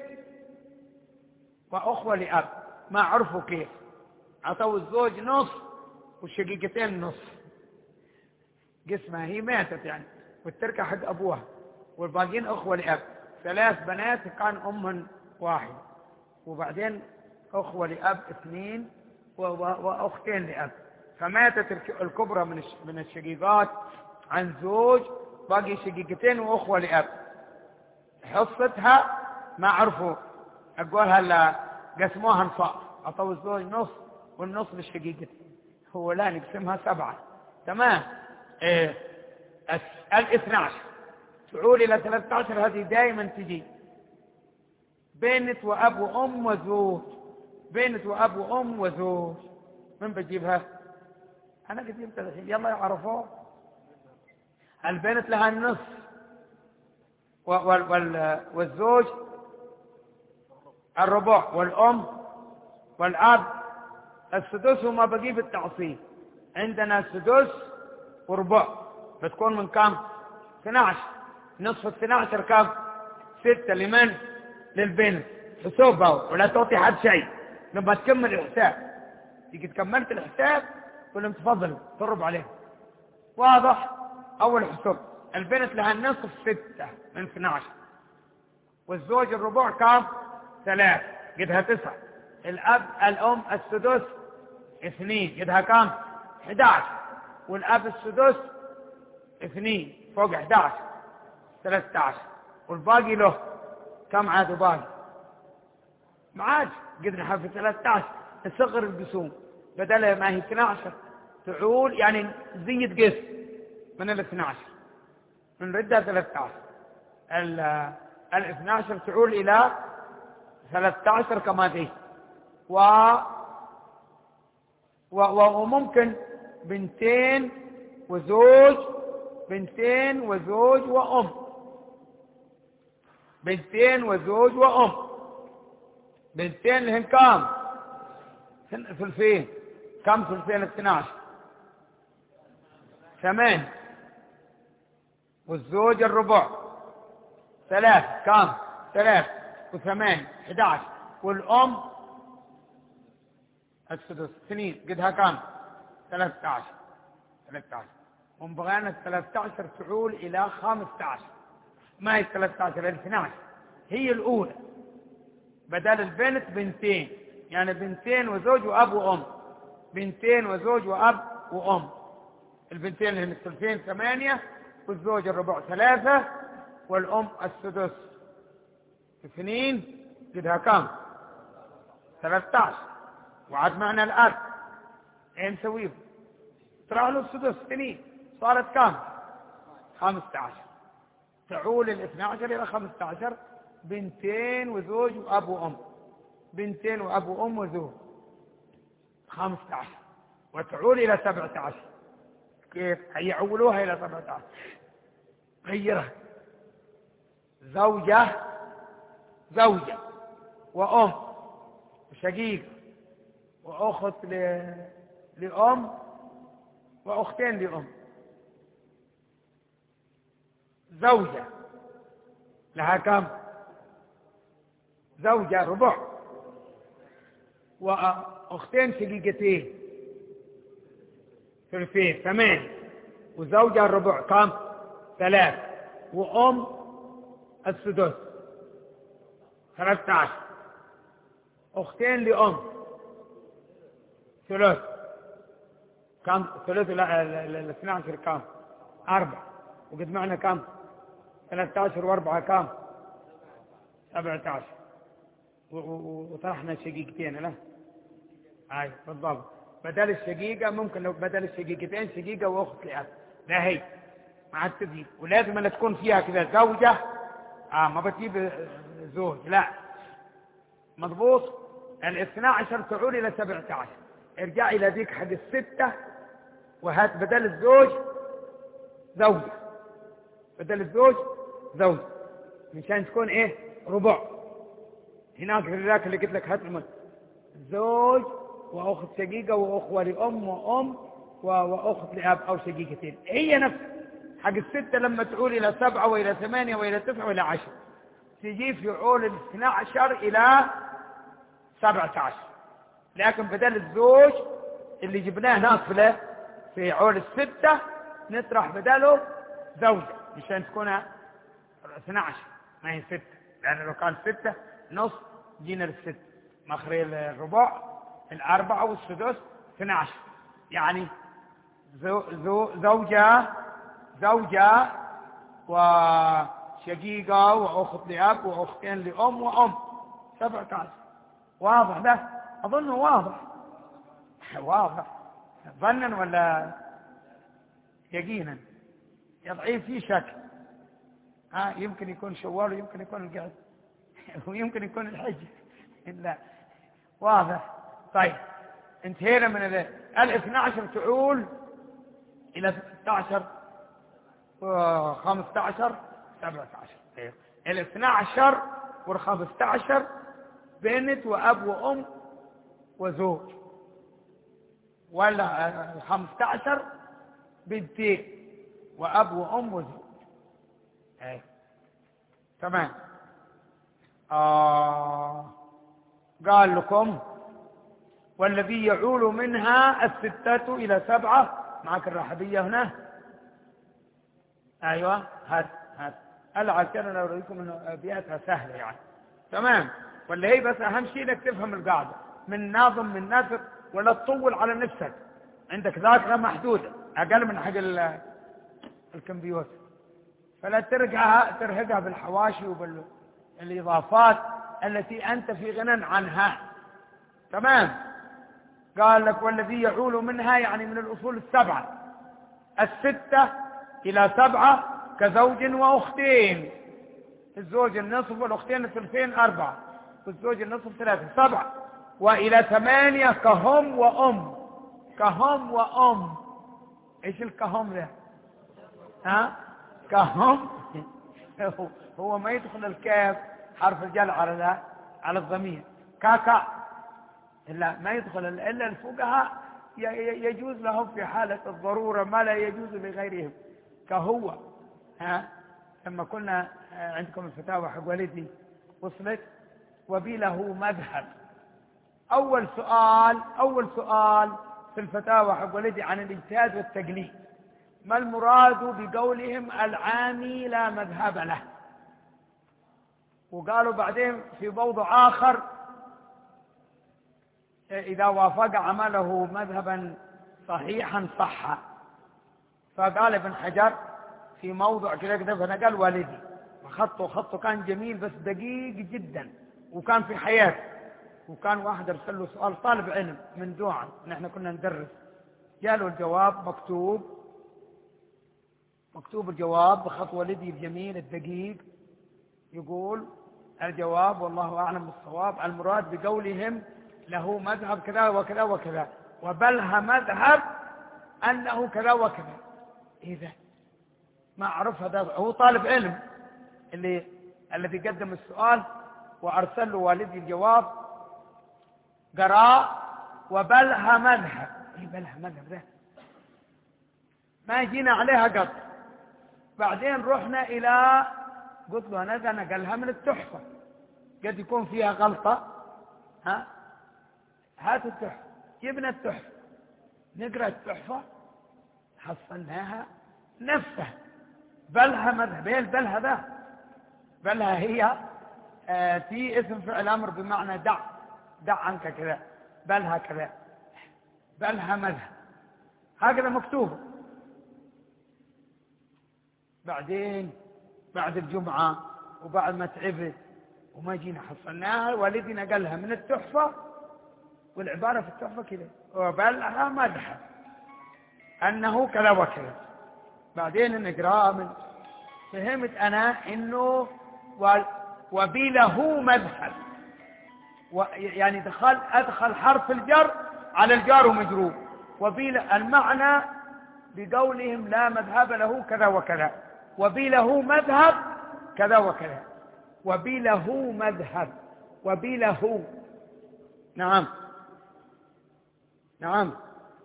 وأخوة لأب، ما عرفوا كيف، عطوا الزوج نص والشقيقتين نص، قسمها هي ماتت يعني، والتركة حق أبوها، والباقين أخوة لأب. ثلاث بنات كان أمهن واحد، وبعدين أخوة لأب اثنين وأختين لأب. فماتت الكبرى من الشقيقات عن زوج، باقي شقيقتين وأخوة لأب. حصتها ما عرفوا أقولها لا قسموها نصاف، عطوا الزوج نص والنص للشقيقتين، هو لا نقسمها سبعة. تمام. إيه الاثنى عشر تعود إلى ثلاثة عشر، هذه دائما تجي بنت وأب وأم وزوج، بنت وأب وأم وزوج. من بجيبها؟ أنا قد جبت الحين، يلا يعرفوه. البنت لها النصف والزوج الربع، والأم والأب السدس، وما بقي بالتعصيب. عندنا السدس وربع، بتكون من كام؟ اثني عشر. نصف اثني عشر كام؟ ستة. لمن؟ للبنت. حسوبها ولا تعطي حد شيء لما تكمل الحساب. تيجي كملت الحساب تقول لهم تفضلوا ترب عليه. واضح؟ أول حسوب البنت لها النصف ستة من اثني عشر، والزوج الربع كام؟ ثلاث، قدها تسعة. الأب الأم السدس اثنين، قدها كام؟ أحد عشر. والأب السدس اثنين فوق أحد عشر ثلاثة عشر. والباقي له كم عاد باقي؟ ما عاد قدنا في ثلاثة عشر. نصغر القسوم، بدل ما هي اثني عشر تعول يعني زيد قس من ال اثني عشر، نردها ثلاثة عشر. ال الاثني عشر تعول إلى ثلاثة عشر كما ذي. و... و... وممكن بنتين وزوج، بنتين وزوج وأم، بنتين وزوج وأم. بنتين لهن كام؟ ثلثين. كم ثلثين اثني عشر؟ ثمان. والزوج الربع ثلاث، كم؟ ثلاث وثمان أحد عشر. والأم السدس اثنين، قدها كم؟ ثلاثة عشر. ثلاثة عشر. ومبغانا الثلاثة عشر تعول إلى خمسة عشر. ما هي الثلاثة عشر؟ الاثنى عشر هي الأولى، بدل البنت بنتين، يعني بنتين وزوج وأب وأم. بنتين وزوج وأب وأم. البنتين اللي هن الثلثين ثمانية، والزوج الربع ثلاثة، والأم السدس اثنين، قدها كم؟ ثلاثة عشر. وعاد معنا الأب، ايه نسويه؟ طلع له السدس اثنين، صارت كم؟ خمسة عشر. تعول الاثنى عشر إلى خمسة عشر. بنتين وزوج وأب وأم، بنتين وأب وأم وزوج، خمسة عشر. وتعول إلى سبعة عشر. كيف؟ هيعولوها إلى سبعة عشر. غيرها. زوجة زوجة وأم وشقيق وأخت ل... لأم وأختين لأم. زوجة لها كم؟ زوجة ربع، وأختين شقيقتين ثلثين ثمان. وزوجة الربع كم؟ ثلاث. وأم السدس ثلاثة عشر. أختين لأم ثلاث، كم؟ ثلاث الاثنى عشر كم؟ أربع. وقد معنا كم؟ ثلاثة عشر وأربعة كم؟ سبعة عشر. وطرحنا شقيقتين لا؟ هاي بالضبط. بدل الشقيقة ممكن لو بدل الشقيقتين شقيقة وأخت لأب، لا هي ما عاد تجيب. ولازم أن تكون فيها كذا زوجة، آه ما بتجيب زوج، لا مضبوط. الاثنى عشر تعول إلى سبعة عشر. ارجع إلى ذيك حق الستة، وهات بدل الزوج زوجة، بدل الزوج زوج، مشان تكون ايه؟ ربع. هناك في ذاك اللي قلت لك هات المن زوج واخت شقيقه واخوه لام وام واخت لاب او شقيقتين. هي نفس حق السته لما تعول الى سبعه والى ثمانيه والى تسعه والى عشر، تجي في عول الاثنى عشر الى سبعه عشر. لكن بدل الزوج اللي جبناه ناصله في عول السته نطرح بداله زوجه مشان تكون اثنى عشر ما هي ستة، لأن لو كان ستة نص جينا للستة، مخرج الربع الأربعة والسدس اثنى عشر. يعني زو زو زوجة زوجة وشقيقة وأخت لأب وأختين لأم وأم، سبعة عشر. واضح ده؟ أظنه واضح. واضح ظنا ولا يقينا؟ يضعيف في شك. ها يمكن يكون شوال ويمكن يكون القعد ويمكن يكون الحج. لا واضح. طيب انتهينا من الاثنى عشر تعول الى ستة عشر وخمسة عشر سبعة عشر. طيب الاثنى عشر والخمسة عشر بنت واب وام وزوج، ولا الخمسة عشر بنتين وأب وأم وزوج. أي تمام. آه قال لكم والذي يعول منها الستة إلى سبعة. معك الرحبية هنا؟ أيوة هات هات ألعب كان أنا أريكم أن أبياتها سهلة يعني. تمام. ولا هي بس أهم شيء إنك تفهم القاعدة من ناظم من ناثر، ولا تطول على نفسك، عندك ذاكرة محدودة أقل من حق الكمبيوتر، فلا ترجعها ترهقها بالحواشي وبالإضافات التي أنت في غنى عنها. تمام. قال لك والذي يعول منها يعني من الأصول السبعة، الستة إلى سبعة كزوج وأختين، الزوج النصف والأختين الثلثين أربعة والزوج النصف ثلاثة سبعة، وإلى ثمانية كهم وأم. كهم وأم إيش الكهم ده؟ ها كهم هو ما يدخل الكاف حرف الجر على على الضمير كاكا، لا ما يدخل إلا الفقهاء يجوز لهم في حالة الضرورة ما لا يجوز لغيرهم. كهو ها لما كنا عندكم الفتاوى حق والدي وصلت وبي له مذهب. أول سؤال أول سؤال في الفتاوى حق والدي عن الاجتهاد والتقليد، ما المراد بقولهم العامي لا مذهب له؟ وقالوا بعدين في موضع آخر إذا وافق عمله مذهبا صحيحا صح. فقال ابن حجر في موضع كذا كذا فنقل والدي وخطه خطه كان جميل بس دقيق جدا، وكان في حياته، وكان واحد ارسل له سؤال طالب علم من دوعا نحن كنا ندرس، جاله الجواب مكتوب مكتوب الجواب بخط والدي الجميل الدقيق، يقول الجواب والله أعلم بالصواب المراد بقولهم له مذهب كذا وكذا وكذا وبلها مذهب أنه كذا وكذا. إذا ما أعرف هذا هو طالب علم اللي الذي قدم السؤال وأرسل له والدي الجواب قراء وبلها مذهب. إيه بلها مذهب ده؟ ما جينا عليها قط. بعدين رحنا إلى قلت له أنا نقلها من التحفة قد يكون فيها غلطة، ها هات التحفة. جبنا التحفة نقرأ التحفة حصلناها نفسها بلها مذهب. ايه البلها ده؟ بلها هي آه في اسم فعل أمر بمعنى دع دع عنك كذا، بلها كذا، بلها مذهب هكذا مكتوبة. بعدين بعد الجمعة وبعد ما تعبت وما جينا حصلناها والدي نقلها من التحفة، والعبارة في التحفة كذا وبلها مذهب أنه كذا وكذا. بعدين نقرأ من فهمت أنا إنه وبله مذهب، يعني دخل أدخل حرف الجر على الجار ومجرور، وبيل المعنى بقولهم لا مذهب له كذا وكذا، وبله مذهب كذا وكذا، وبله مذهب وبله. نعم نعم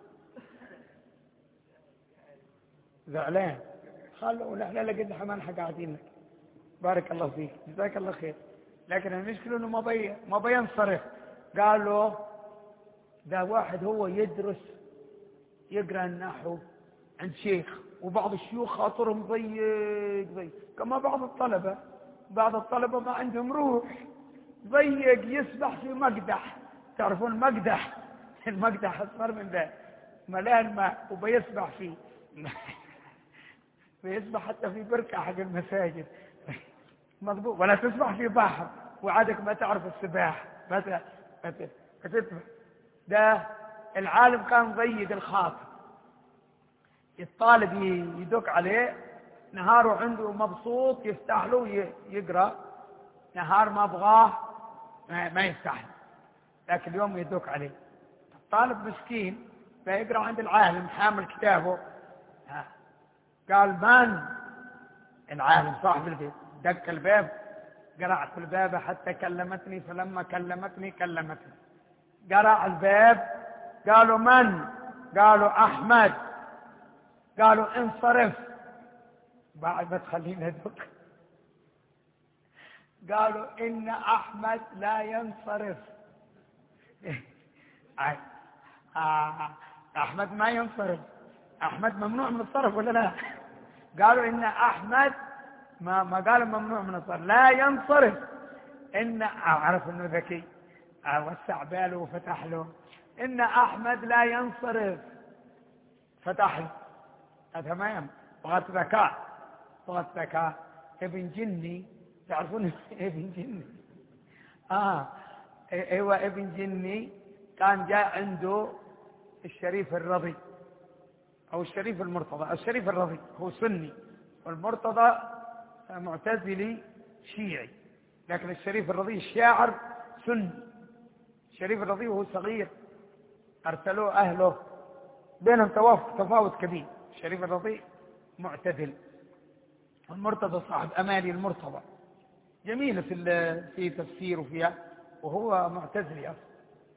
زعلان خلوا نحن لقد حمان حق قاعدين لك بارك الله فيك جزاك الله خير، لكن المشكلة انه ما بي ما بينصرف. قالوا ده واحد هو يدرس يقرأ النحو عند شيخ، وبعض الشيوخ خاطرهم ضيق ضيق كما بعض الطلبة بعض الطلبة ما عندهم روح ضيق يسبح في مقدح. تعرفون مقدح؟ المقدح أصغر من ذا ملان ماء وبيسبح فيه بيسبح حتى في بركة حق المساجد مضبوط، ولا تسبح في بحر وعادك ما تعرف السباحة ما تسبح. ده العالم كان ضيق الخاطر، الطالب يدق عليه نهاره عنده مبسوط يفتح له يقرأ، نهار ما بغاه ما يفتح له، لكن اليوم يدق عليه. الطالب مسكين فيقرأ عند العالم حامل كتابه، قال من؟ العالم صاحب البيت. دق الباب قرأت الباب حتى كلمتني، فلما كلمتني كلمتني. قرأ الباب قالوا من؟ قالوا أحمد. قالوا انصرف بعد ما تخلينا ذوق. قالوا إن أحمد لا ينصرف. آه أحمد ما ينصرف، أحمد ممنوع من الصرف ولا لا؟ قالوا إن أحمد ما ما قالوا ممنوع من الصرف، لا ينصرف. إن أعرف إنه ذكي، وسع باله وفتح له. إن أحمد لا ينصرف، فتح له. تمام، بغت ذكاء، بغت ذكاء. ابن جني، تعرفون ابن جني؟ آه هو ابن جني كان جاء عنده الشريف الرضي أو الشريف المرتضى. الشريف الرضي هو سني، والمرتضى معتزلي شيعي، لكن الشريف الرضي الشاعر سني. الشريف الرضي وهو صغير أرسلوه أهله، بينهم تفاوت كبير. الشريف الرضي معتدل، والمرتضى صاحب أمالي المرتضى، جميلة في في تفسيره فيها، وهو معتزلي أصلا.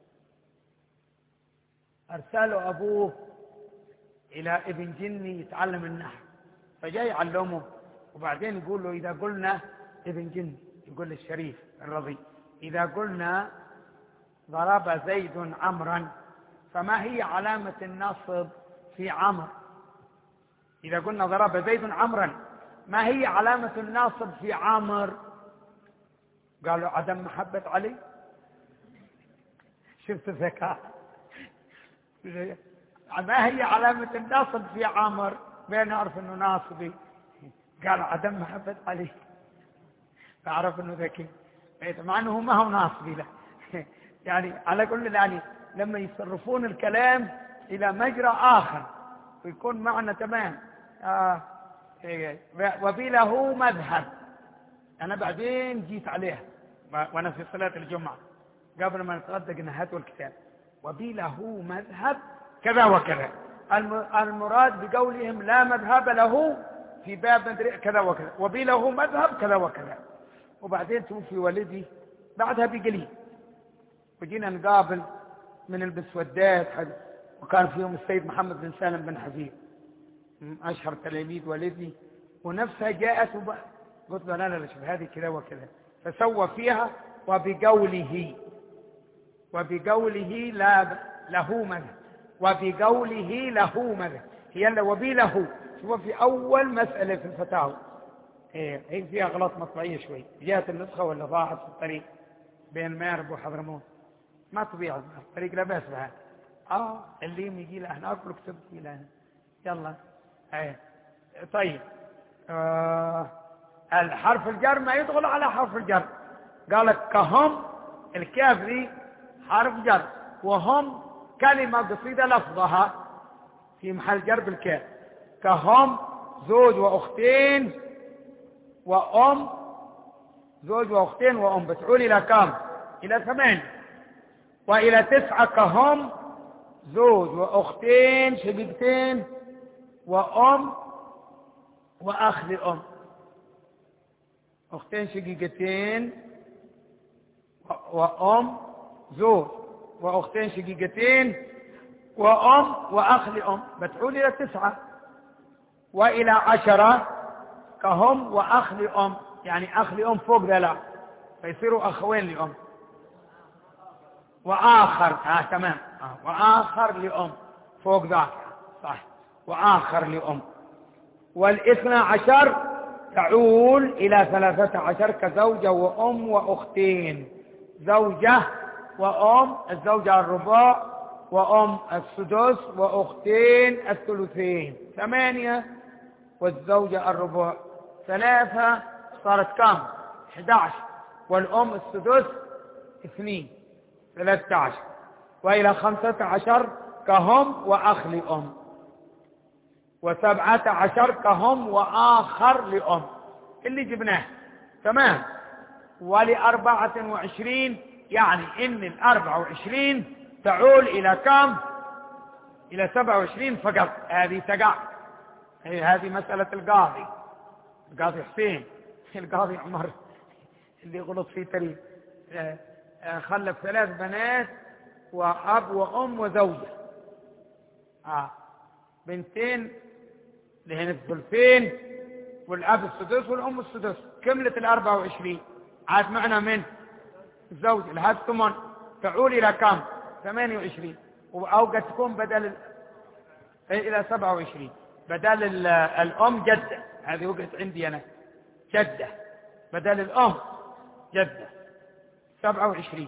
أرسله أبوه إلى ابن جني يتعلم النحو، فجاء يعلمه، وبعدين يقول له إذا قلنا ابن جني، يقول للشريف الرضي إذا قلنا ضرب زيد عمرا فما هي علامة النصب في عمر؟ إذا قلنا ضرب زيد عمرا ما هي علامة الناصب في عامر؟ قالوا عدم محبة علي. شفت الذكاء؟ ما هي علامة الناصب في عامر؟ بين أعرف أنه ناصبي. قالوا عدم محبة علي، فأعرف أنه ذكي، مع أنه ما هو ناصبي له. يعني على كل يعني لما يصرفون الكلام إلى مجرى آخر ويكون معنا تمام. آه وبله مذهب. أنا بعدين جيت عليها وأنا في صلاة الجمعة قبل ما نتغدى قلنا هاتوا الكتاب. وبله مذهب كذا وكذا، المراد بقولهم لا مذهب له في باب كذا وكذا، وبله مذهب كذا وكذا. وبعدين توفي والدي بعدها بقليل، وجينا نقابل من المسودات، وكان فيهم السيد محمد بن سالم بن حبيب أشهر تلاميذ والدي، ونفسها جاءت وب... قلت له لا لا شوف هذه كذا وكذا، فسوى فيها وبقوله، وبقوله لا له مذهب، وبقوله له مذهب، هي الا وبله. شوف في أول مسألة في الفتاوى إيه هي فيها غلط مطبعية شوي، جاءت النسخة ولا ضاعت في الطريق بين مارب وحضرموت، ما تضيع الطريق لا بأس بها. اه اللي يجي له هناك وكتبت له يلا. ايه طيب. آه الحرف الجر ما يدخل على حرف الجر. قالك كهم، الكاف ذي حرف جر، وهم كلمة قصيدة لفظها في محل جر بالكاف. كهم زوج وأختين وأم، زوج وأختين وأم، بتعول إلى كم؟ إلى ثمان وإلى تسعة. كهم زوج وأختين شقيقتين وأم وأخ لأم، أختين شقيقتين وأم، زوج وأختين شقيقتين وأم وأخ لأم، بتعود إلى تسعة. وإلى عشرة كهم وأخ لأم، يعني أخ لأم فوق ذلك فيصيروا أخوين لأم. وآخر آه تمام آه. وآخر لأم فوق ذاك صح، وآخر لأم. والاثنى عشر تعول إلى ثلاثة عشر كزوجة وأم وأختين، زوجة وأم الزوجة الرباع وأم السدس وأختين الثلثين، ثمانية والزوجة الرباع ثلاثة، صارت كم؟ أحد عشر، والأم السدس اثنين ثلاثة عشر. وإلى خمسة عشر كهم وأخ لأم، وسبعة عشر كهم وآخر لأم اللي جبناه تمام. ولأربعة وعشرين يعني إن الأربعة وعشرين تعول إلى كم؟ إلى سبعة وعشرين فقط. هذه تقع، هذه مسألة القاضي، القاضي حسين، القاضي عمر اللي غلط في تاريخ، خلف ثلاث بنات وأب وأم وزوجة، آه. بنتين اللي هنا الثلثين والأب السدس والأم السدس، كملة الأربعة وعشرين. عاد معنا من الزوج لهذا الثمن تعول إلى كم؟ ثمانية وعشرين. أو قد تكون بدل إلى سبعة وعشرين، بدل الأم جدة. هذه وقت عندي أنا جدة، بدل الأم جدة سبعة وعشرين.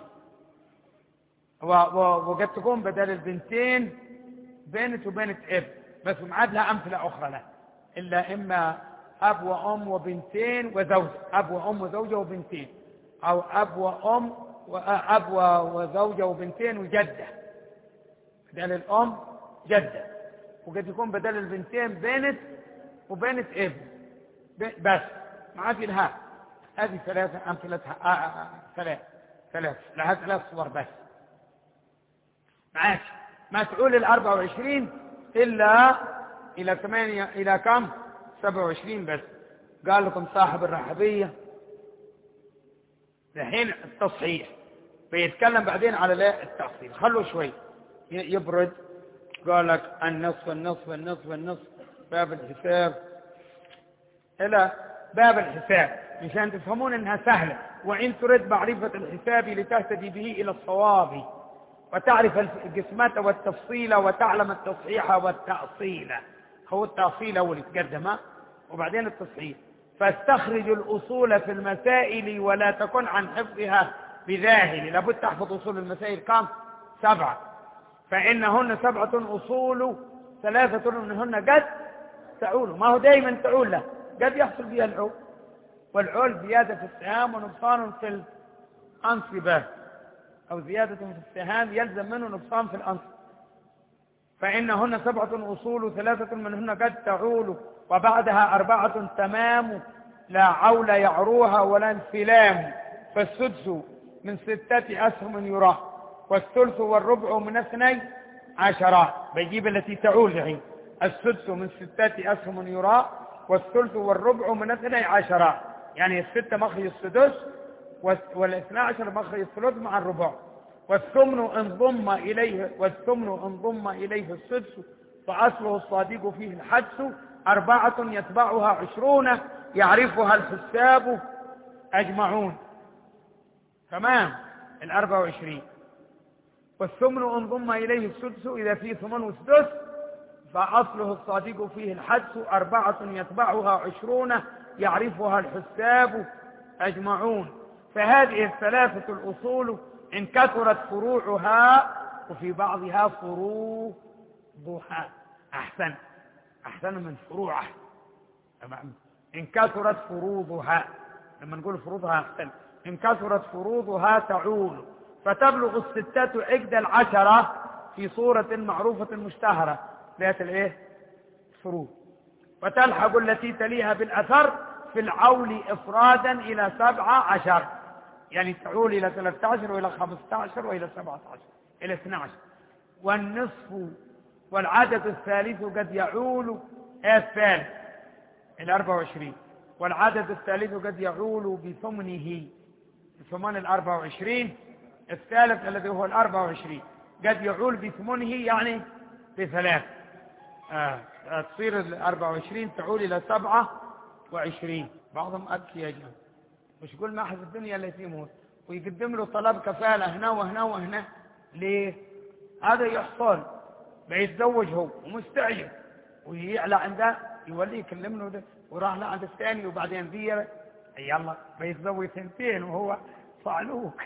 وقد تكون بدل البنتين بنت وبنت اب، بس معاد لها أمثلة أخرى لا، إلا إما أب وأم وبنتين وزوجة، أب وأم وزوجة وبنتين، أو أب وأم وأب وزوجة وبنتين وجدة، بدل الأم جدة. وقد يكون بدل البنتين بنت وبنت اب بس، معاد لها. هذه ثلاثة أمثلتها، ثلاث ثلاث لها ثلاث صور بس. معاش ما تعول الأربعة وعشرين إلا إلى ثمانية، إلى كم؟ سبعة وعشرين بس. قال لكم صاحب الرحبية الحين التصحيح، بيتكلم بعدين على التأصيل، خلوا شوي يبرد. قال لك النصف النصف النصف النصف، باب الحساب إلى باب الحساب مشان تفهمون إنها سهلة. وإن تريد معرفة الحساب لتهتدي به إلى الصواب، وتعرف القسمة والتفصيل، وتعلم التصحيح والتأصيل. هو التأصيل أول يتقدم وبعدين التصحيح. فاستخرج الأصول في المسائل ولا تكن عن حفظها بذاهل. لابد تحفظ أصول المسائل كم؟ سبعة. فإنهن سبعة أصول، ثلاثة منهن قد تعول. ما هو دائما تعول له، قد يحصل بها العول، والعول زيادة في السهام ونقصان في الأنصبة، أو زيادة في السهام يلزم منه نقصان في الأنصب. فإنهن سبعة أصول، ثلاثة منهن قد تعول، وبعدها أربعة تمام لا عول يعروها ولا انفلام. فالسدس من ستة أسهم يراه، والثلث والربع من اثني عشرة. بيجيب التي تعول الحين. السدس من ستة أسهم يراه، والثلث والربع من اثني عشرة، يعني الستة مخرج السدس والاثنى عشر مخرج الثلث مع الربع. والثمن انضم إليه والثمن انضم إليه السدس، فأصله الصادق فيه الحدس. أربعة يتبعها عشرون، يعرفها الحساب أجمعون. تمام الأربع وعشرين. والثمن انضم إليه السدس إذا فيه ثمن وسدس، فأصله الصادق فيه الحدس. أربعة يتبعها عشرون، يعرفها الحساب أجمعون. فهذه الثلاثة الأصول إن كثرت فروعها، وفي بعضها فروضها. أحسن أحسن من فروعها. إن كثرت فروضها، لما نقول فروضها أحسن. إن كثرت فروضها تعول، فتبلغ الستة عقد العشرة في صورة معروفة مشتهرة ذات الايه فروض. وتلحق التي تليها بالأثر في العول إفرادا إلى سبعة عشر، يعني تعول إلى ثلاثة عشر وإلى خمسة عشر وإلى سبعة عشر إلى اثنى عشر. والنصف والعدد الثالث قد يعول الثالث إلى أربعة وعشرين. والعدد الثالث قد يعول بثمنه، بثمن الأربعة وعشرين. الثالث الذي هو الأربعة وعشرين قد يعول بثمنه، يعني بثلاث. آه. تصير الأربعة وعشرين تعول إلى سبعة وعشرين. بعضهم أبكي يا جماعة، مش يقول ما أحد الدنيا اللي يموت ويقدم له طلب كفالة هنا وهنا وهنا. ليه؟ هذا يحصل بيتزوج هو ومستعجل ويعلى عنده، يولي يكلمنه ده وراح له عند الثاني، وبعدين ذيره يلا بيتزوج ثنتين وهو صعلوك.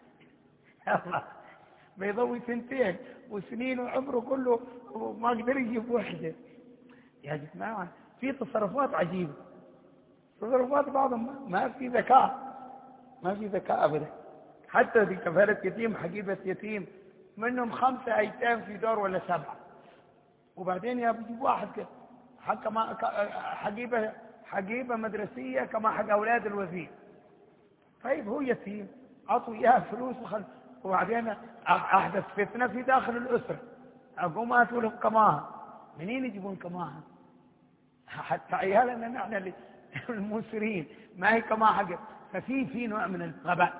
يلا بيضوي ثنتين وسنين وعمره كله وما قدر يجيب وحده. يا جماعة في تصرفات عجيبة، تصرفات بعضهم ما في ذكاء، ما في ذكاء أبدا. حتى في كفالة يتيم، حقيبة يتيم منهم خمسة أيتام في دار ولا سبعة، وبعدين يا بيجيب واحد حق ما حقيبة حقيبة مدرسية كما حق أولاد الوزير. طيب هو يتيم، عطوا إياه فلوس وخل... وبعدين أحدث فتنة في داخل الأسرة، أقوم أتوا لهم كماها. منين يجيبون كماها؟ حتى عيالنا نحن المسرين ما هي كماها حق. ففي في نوع من الغباء.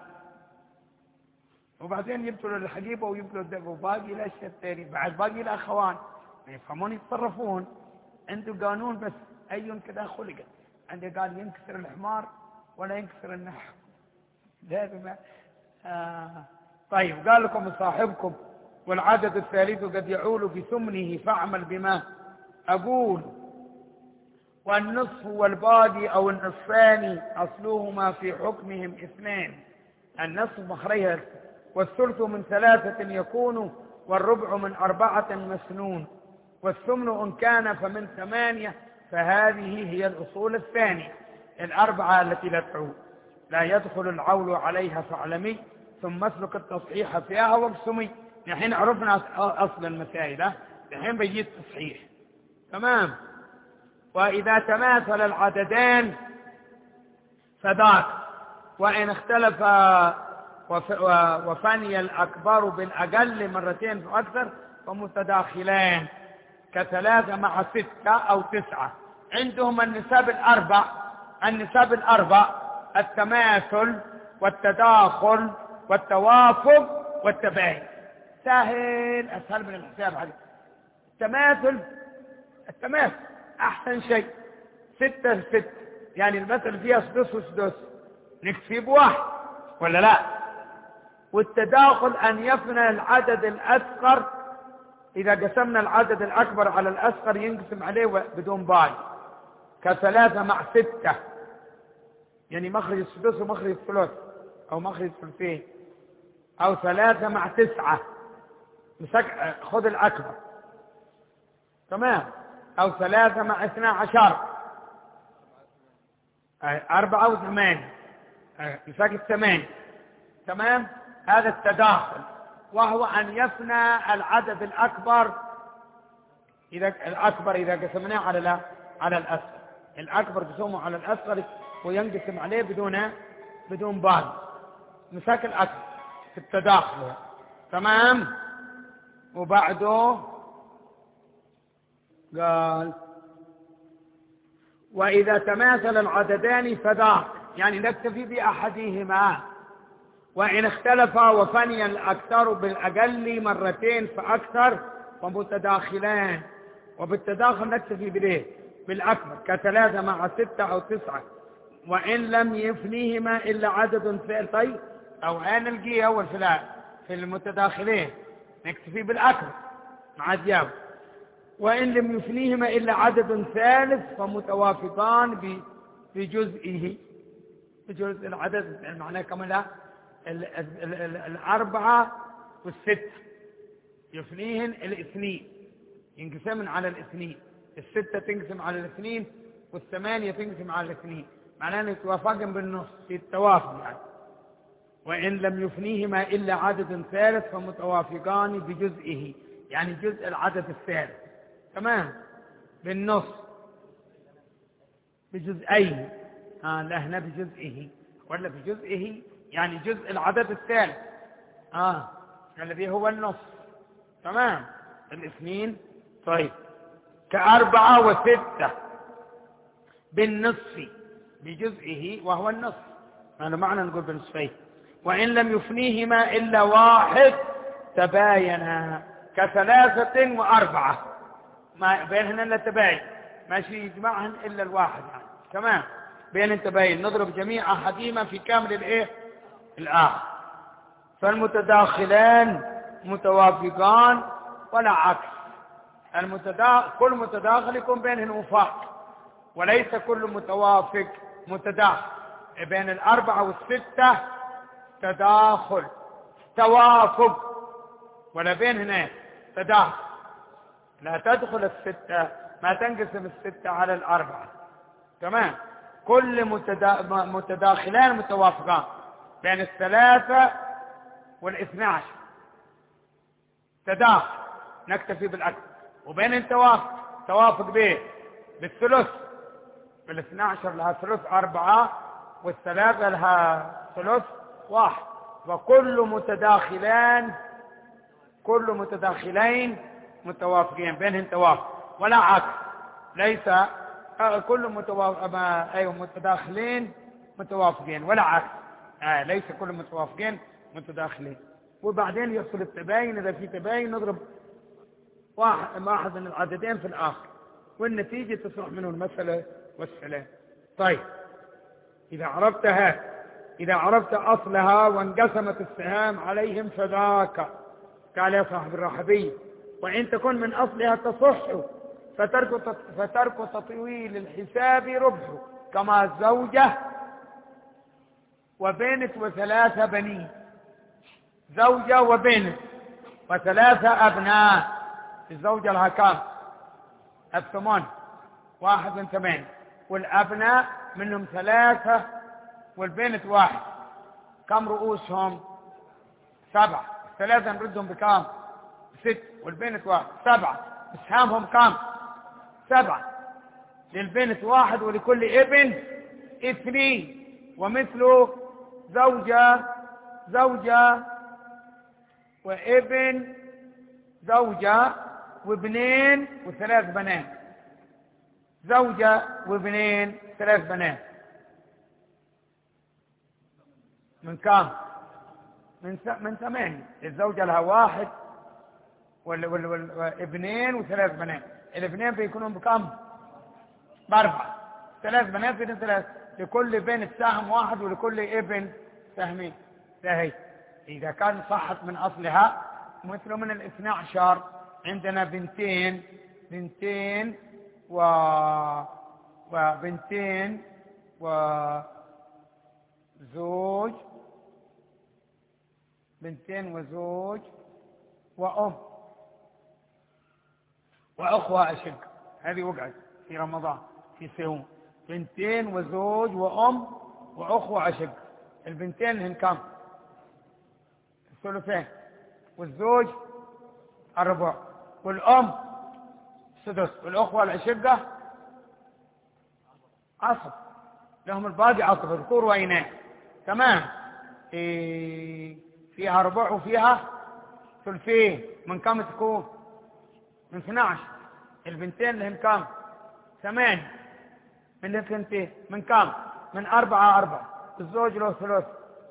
وبعدين يبتلوا الحقيبة ويبتلوا الدب، وباقي الأشياء الثانية بعد باقي الأخوان ما يفهمون يتصرفون. عنده قانون بس أي كذا خلقت، عنده قال ينكسر الحمار ولا ينكسر النحو لازم. آه. طيب قال لكم صاحبكم والعدد الثالث قد يعول بثمنه فاعمل بما أقول، والنصف والباقي أو النصفان أصلهما في حكمهم اثنان، النصف مخرجها، والثلث من ثلاثة يكون، والربع من أربعة مسنون، والثمن إن كان فمن ثمانية، فهذه هي الأصول الثانية الأربعة التي لا تعول، لا يدخل العول عليها فاعلمي، ثم اسلك التصحيح فيها واقسمي. الحين عرفنا أصل المسائل، الحين بيجي التصحيح. تمام. وإذا تماثل العددان فذاك، وإن اختلف وفني الأكبر بالأقل مرتين فأكثر فمتداخلان، كثلاثة مع ستة أو تسعة. عندهم النساب الأربع، النساب الأربع التماثل والتداخل والتوافق والتباين. سهل، أسهل من الحساب هذا. التماثل التماثل أحسن شيء، ستة ستة، يعني المثل فيها سدس وسدس، نكتفي بواحد ولا لا؟ والتداخل أن يفنى العدد الأصغر، إذا قسمنا العدد الأكبر على الأصغر ينقسم عليه بدون باي، كثلاثة مع ستة، يعني مخرج السدس ومخرج الثلث أو مخرج الثلثين، أو ثلاثة مع تسعة، مسك خذ الأكبر. تمام. أو ثلاثة مع اثنى عشر، أربعة وثمانية، مسك الثمانية. تمام. هذا التداخل، وهو أن يفنى العدد الأكبر، إذا الأكبر إذا قسمناه على لا على الأصغر، الأكبر قسمه على الأصغر وينقسم عليه بدون بدون بعض، مسك الأكبر في التداخل. تمام. وبعده قال وإذا تماثل العددان فذاك، يعني نكتفي بأحدهما، وإن اختلفا وفني الأكثر بالأقل مرتين فأكثر فمتداخلان، وبالتداخل نكتفي بليه بالأكبر، كثلاثة مع ستة أو تسعة، وإن لم يفنيهما إلا عدد ثالث. طيب أو أين نلقيه أول في في المتداخلين؟ نكتفي بالأكبر مع الجواب. وإن لم يفنيهما إلا عدد ثالث فمتوافقان بجزئه، بجزء العدد، معناه كمان لا الأربعة والستة يفنيهن الاثنين، ينقسمن على الاثنين، الستة تنقسم على الاثنين والثمانية تنقسم على الاثنين، معناه أن يتوافقن بالنص في التوافق يعني. وإن لم يفنيهما إلا عدد ثالث فمتوافقان بجزئه، يعني جزء العدد الثالث. تمام. بالنص بجزئين، آه لا هنا بجزئه ولا بجزئه، يعني جزء العدد الثالث، آه الذي هو النص. تمام. الاثنين. طيب كأربعة وستة بالنصف بجزئه وهو النصف، هذا معنى نقول بالنصفين. وإن لم يفنيهما إلا واحد تباينا، كثلاثة وأربعة، ما بينهن إلا تباين، ماشي يجمعهن إلا الواحد يعني. تمام. بين التباين نضرب جميع أحدهما في كامل الإيه الآخر، فالمتداخلان متوافقان ولا عكس. المتداخل كل متداخل يكون بينهن وفاق، وليس كل متوافق متداخل. بين الأربعة والستة تداخل توافق، ولا بينهن تداخل. لا تدخل الستة، ما تنقسم الستة على الأربعة. تمام. كل متدا... متداخلان متوافقان، بين الثلاثة والاثنى عشر تداخل نكتفي بالأكثر، وبين التوافق توافق به بالثلث، بالاثنى عشر لها ثلث أربعة والثلاثة لها ثلث واحد. وكل متداخلان كل متداخلين متوافقين، بينهم توافق ولا عكس. ليس كل متوافق أيوة متداخلين متوافقين ولا عكس، آه ليس كل متوافقين متداخلين. وبعدين يصل التباين، إذا في تباين نضرب واحد واحد من العددين في الآخر، والنتيجة تصلح منه المسألة والسلام. طيب إذا عرفتها، إذا عرفت أصلها وانقسمت السهام عليهم فذاك. قال يا صاحب الراحبية: وإن تكن من أصلها تصح فترك فترك تطويل الحساب ربح، كما الزوجة وبنت وثلاثة بنين. زوجة وبنت وثلاثة أبناء. الزوجة لها كام؟ الثمان، واحد من ثمانية، والأبناء منهم ثلاثة والبنت واحد. كم رؤوسهم؟ سبعة. ثلاثة نردهم بكام؟ ست، والبنت واحد. سبعة. اسهامهم كام؟ سبعة. للبنت واحد ولكل ابن اثنين، ومثله زوجة زوجة وابن زوجة وابنين وثلاث بنات. زوجة وابنين ثلاث بنات من كام؟ من س... من ثمانية. الزوجة لها واحد وال... وال... وال... وابنين وثلاث بنات. الاثنين بيكونوا بكام؟ بأربعة. ثلاث بنات بين ثلاث، لكل بنت سهم واحد ولكل ابن سهمين. فهي إذا كان صحت من أصلها، مثل من الاثنى عشر عندنا بنتين بنتين و وبنتين وزوج بنتين وزوج وأم وأخوة أشق. هذه وقعت في رمضان في صيام. بنتين وزوج وأم وأخوة أشق. البنتين هن كم؟ الثلثين، والزوج الربع، والأم سدس، والأخوة الأشقة عصب، لهم الباقي عصب، ذكور وإناث. تمام. إيه فيها ربع وفيها ثلثين. من كم تكون؟ من اثني عشر. البنتين لهم كم؟ ثمانية. من الثنتين من كم؟ من أربعة أربعة. الزوج له ثلث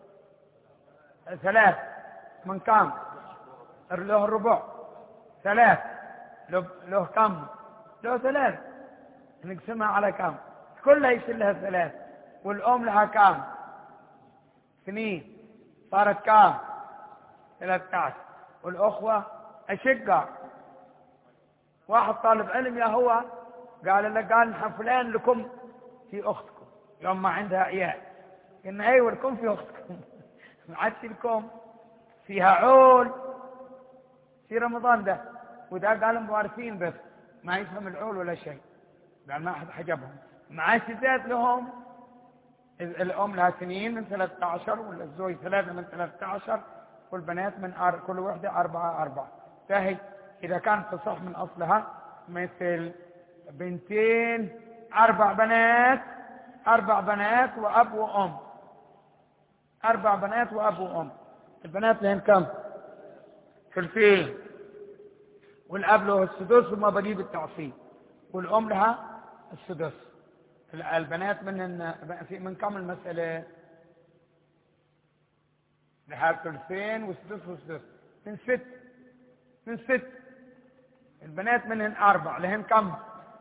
ثلاث. من كم؟ له الربع ثلاث. له, له كم؟ له ثلاث. نقسمها على كم؟ كلها يصير لها ثلاث. والأم لها كم؟ اثنين. صارت كم؟ ثلاثة عشر. والأخوة أشقة. واحد طالب علم يا هو قال له قال نحن فلان لكم في أختكم يوم ما عندها عيال. قلنا أيوة لكم في أختكم ما عادش لكم فيها عول في رمضان ده. وده قال موارثين بس ما يفهم العول ولا شيء. قال ما أحد حجبهم. معاش زاد لهم. الأم لها سنين من ثلاثة عشر، والزوج ثلاثة من ثلاثة عشر، والبنات من أر... كل واحدة أربعة أربعة. فهي إذا كانت تصح من أصلها مثل بنتين أربع بنات أربع بنات وأب وأم. أربع بنات وأب وأم. البنات لهن كم؟ ثلثين. والأب له السدس وما بقي بالتعصيب. والأم لها السدس. البنات من من كم المسألة؟ لها ثلثين وسدس وسدس. من ست. من ست. البنات منهن أربع. لهن كم؟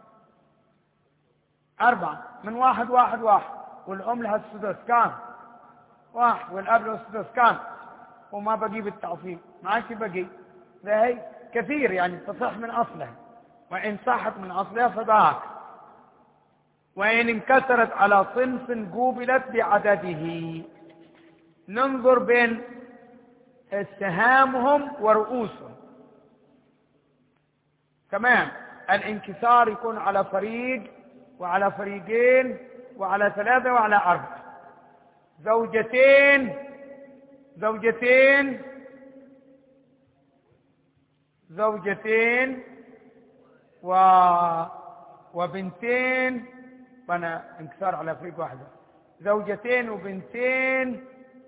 أربعة. من واحد واحد واحد. والأم لها السدس كام؟ واحد. والأب له السدس كام؟ وما بقي بالتعصيب. ما عادش بقي. فهي كثير يعني تصح من أصلها. وإن صحت من أصلها فذاك. وإن انكسرت على صنف قوبلت بعدده. ننظر بين سهامهم ورؤوسهم. تمام. الانكسار يكون على فريق وعلى فريقين وعلى ثلاثة وعلى أربعة. زوجتين زوجتين زوجتين و... وبنتين. وانا انكسار على فريق واحدة. زوجتين وبنتين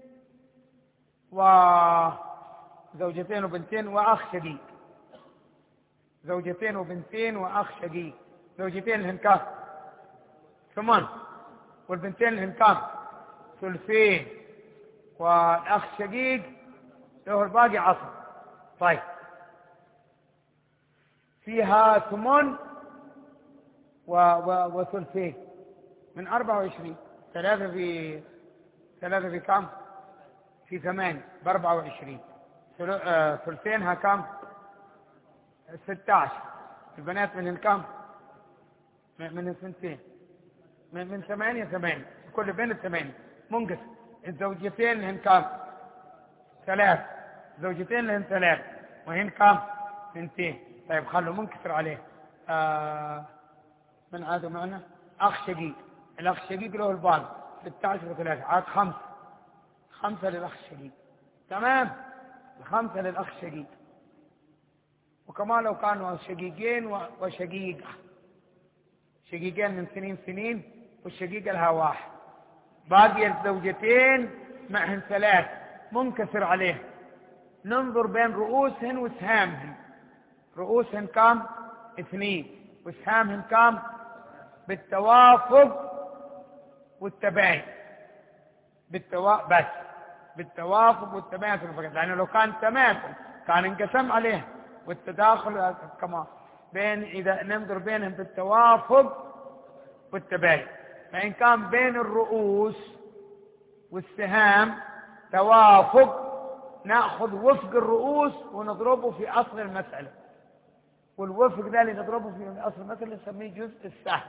و زوجتين وبنتين وأخ شقيق. زوجتين وبنتين وأخ شقيق. زوجتين لهن كام؟ ثمان. والبنتين لهن كام؟ ثلثين. والأخ شقيق له الباقي عصر. طيب فيها ثمن وثلثين من أربعة وعشرين. ثلاثة في ثلاثة في كم؟ في ثمانية بأربعة وعشرين. ثلثينها كم؟ ستة عشر. البنات من كم؟ من الثنتين من من ثمانية ثمانية، كل بين الثمانية منقسم. الزوجتين لهن كم؟ ثلاث. زوجتين لهن ثلاث وهن كم؟ اثنتين. طيب خلوا منكسر عليه. آه من عادوا معنا أخ شقيق. الأخ الشقيق له البعض ستة عشر وثلاثة، عاد خمس. خمسة للأخ الشقيق. تمام، الخمسة للأخ الشقيق. وكمان لو كانوا شقيقين وشقيقة، شقيقين من سنين سنين والشقيقة لها واحد، باقي الزوجتين معهن ثلاث منكسر عليه. ننظر بين رؤوسهن وسهامهن. رؤوسهن كم؟ اثنين. وسهامهن كم؟ بالتوافق والتباين. بالتوا... بس بالتوافق والتباين فقط، لأنه لو كان تماثل كان انقسم عليه. والتداخل كمان بين، إذا ننظر بينهم بالتوافق والتباين. فإن كان بين الرؤوس والسهام توافق نأخذ وفق الرؤوس ونضربه في أصل المسألة، والوفق ده اللي نضربه في أصل المسألة نسميه جزء السهم.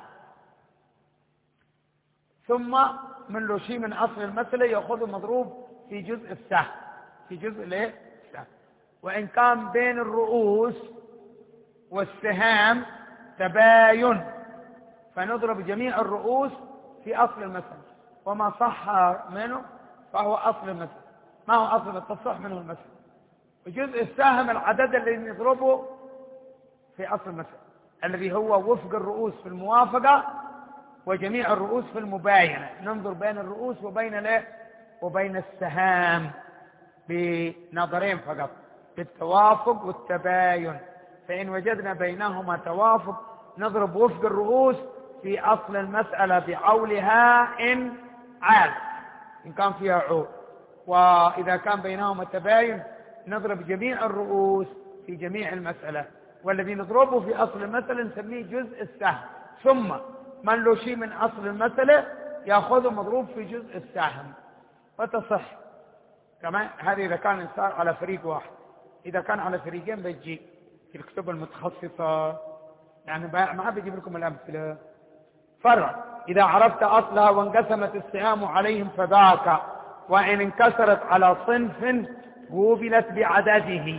ثم من له شيء من أصل المسألة يأخذه مضروب في جزء السهم، في جزء الايه؟ السهم. وإن كان بين الرؤوس والسهام تباين فنضرب جميع الرؤوس في أصل المسألة، وما صح منه فهو أصل المسألة. ما هو أصل التصح منه المسألة؟ وجزء السهم العدد الذي نضربه في أصل المسألة الذي هو وفق الرؤوس في الموافقة وجميع الرؤوس في المباينة. ننظر بين الرؤوس وبين الايه؟ وبين السهام بنظرين فقط، بالتوافق والتباين. فإن وجدنا بينهما توافق نضرب وفق الرؤوس في أصل المسألة بعولها إن عال، إن كان فيها عول. وإذا كان بينهما تباين نضرب جميع الرؤوس في جميع المسألة، والذي نضربه في أصل المسألة نسميه جزء السهم. ثم من له شيء من أصل المسألة يأخذه مضروب في جزء السهم وتصح. كمان هذه إذا كان الإنسان على فريق واحد. إذا كان على فريقين بيجي في الكتب المتخصصة، يعني ما بيجيب لكم الأمثلة. فرع إذا عرفت أصلها وانقسمت السهام عليهم فذاك، وإن انكسرت على صنف قوبلت بعدده.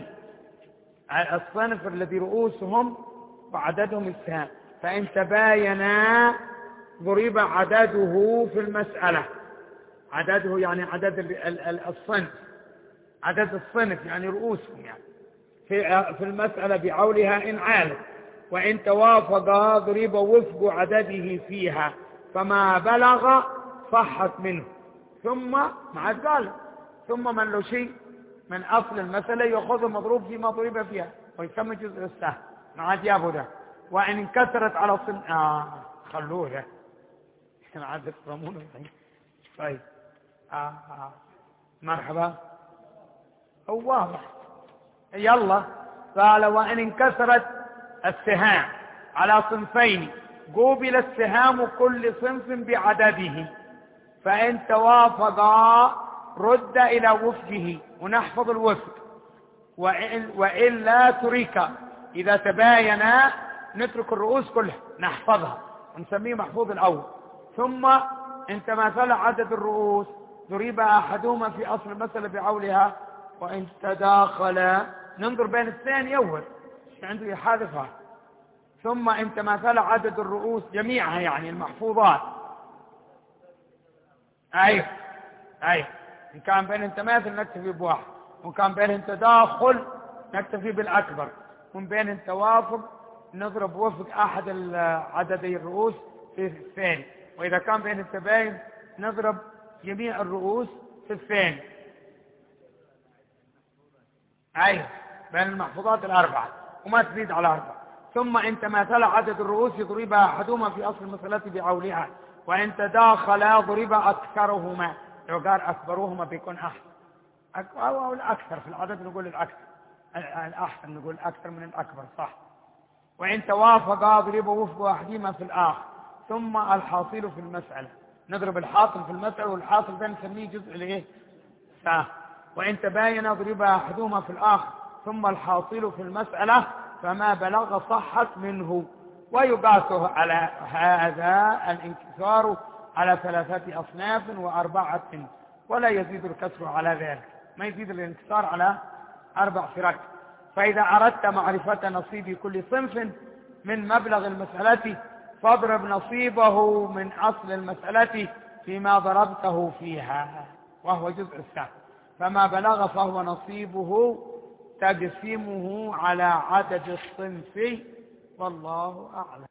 الصنف الذي رؤوسهم وعددهم السهام، فإن تباينا ضرب عدده في المسألة. عدده يعني عدد الصنف، عدد الصنف يعني رؤوسهم يعني في في المسألة بعولها إن عالت. وإن توافقا ضرب وفق عدده فيها، فما بلغ صحت منه. ثم مع قال ثم من له شيء من أصل المسألة يأخذ مضروب فيما ضرب فيها ويسمى جزء السهم. مع جابه ده. وإن انكسرت على صن آه خلوه ده عاد تفهمونه. طيب آه آه. مرحبا. هو واضح. يلا قال وإن انكسرت السهام على صنفين قوبل السهام كل صنف بعدده، فإن توافقا رد إلى وفقه ونحفظ الوفق، وإن وإلا ترك. إذا تباينا نترك الرؤوس كلها نحفظها ونسميه محفوظ الأول. ثم إن تماثل عدد الرؤوس ضرب أحدهما في أصل المسألة بعولها، وإن تداخل ننظر بين الاثنين يول عنده يحادثها. ثم إن تماثل عدد الرؤوس جميعها يعني المحفوظات. أي أي إن كان بينهم تماثل نكتفي بواحد، وإن كان بينهم تداخل نكتفي بالأكبر، ومن بينهم توافق نضرب وفق أحد عددي الرؤوس في الثاني، وإذا كان بينهم تباين نضرب جميع الرؤوس في الثاني. أي بين المحفوظات الأربعة وما تزيد على أربعة. ثم إن تماثل عدد الرؤوس يضربها أحدهما في أصل المسألة بعولها، وإن تداخلا ضرب أكثرهما. لو قال أكبرهما بيكون أحسن، أو الأكثر في العدد نقول الأكثر، الأحسن نقول أكثر من الأكبر صح. وإن توافق اضرب وفق أحدهما في الآخر ثم الحاصل في المسألة. نضرب الحاصل في المسألة، والحاصل ده نسميه جزء الايه سهم. وإن تباين اضرب أحدهما في الآخر ثم الحاصل في المسألة فما بلغ صحت منه. ويقاسه على هذا الانكسار على ثلاثة أصناف وأربعة، ولا يزيد الكسر على ذلك، ما يزيد الانكسار على أربع فرق. فإذا أردت معرفة نصيب كل صنف من مبلغ المسألة فاضرب نصيبه من أصل المسألة فيما ضربته فيها، وهو جزء السهم. فما بلغ فهو نصيبه تقسيمه على عدد الصنف، والله أعلم.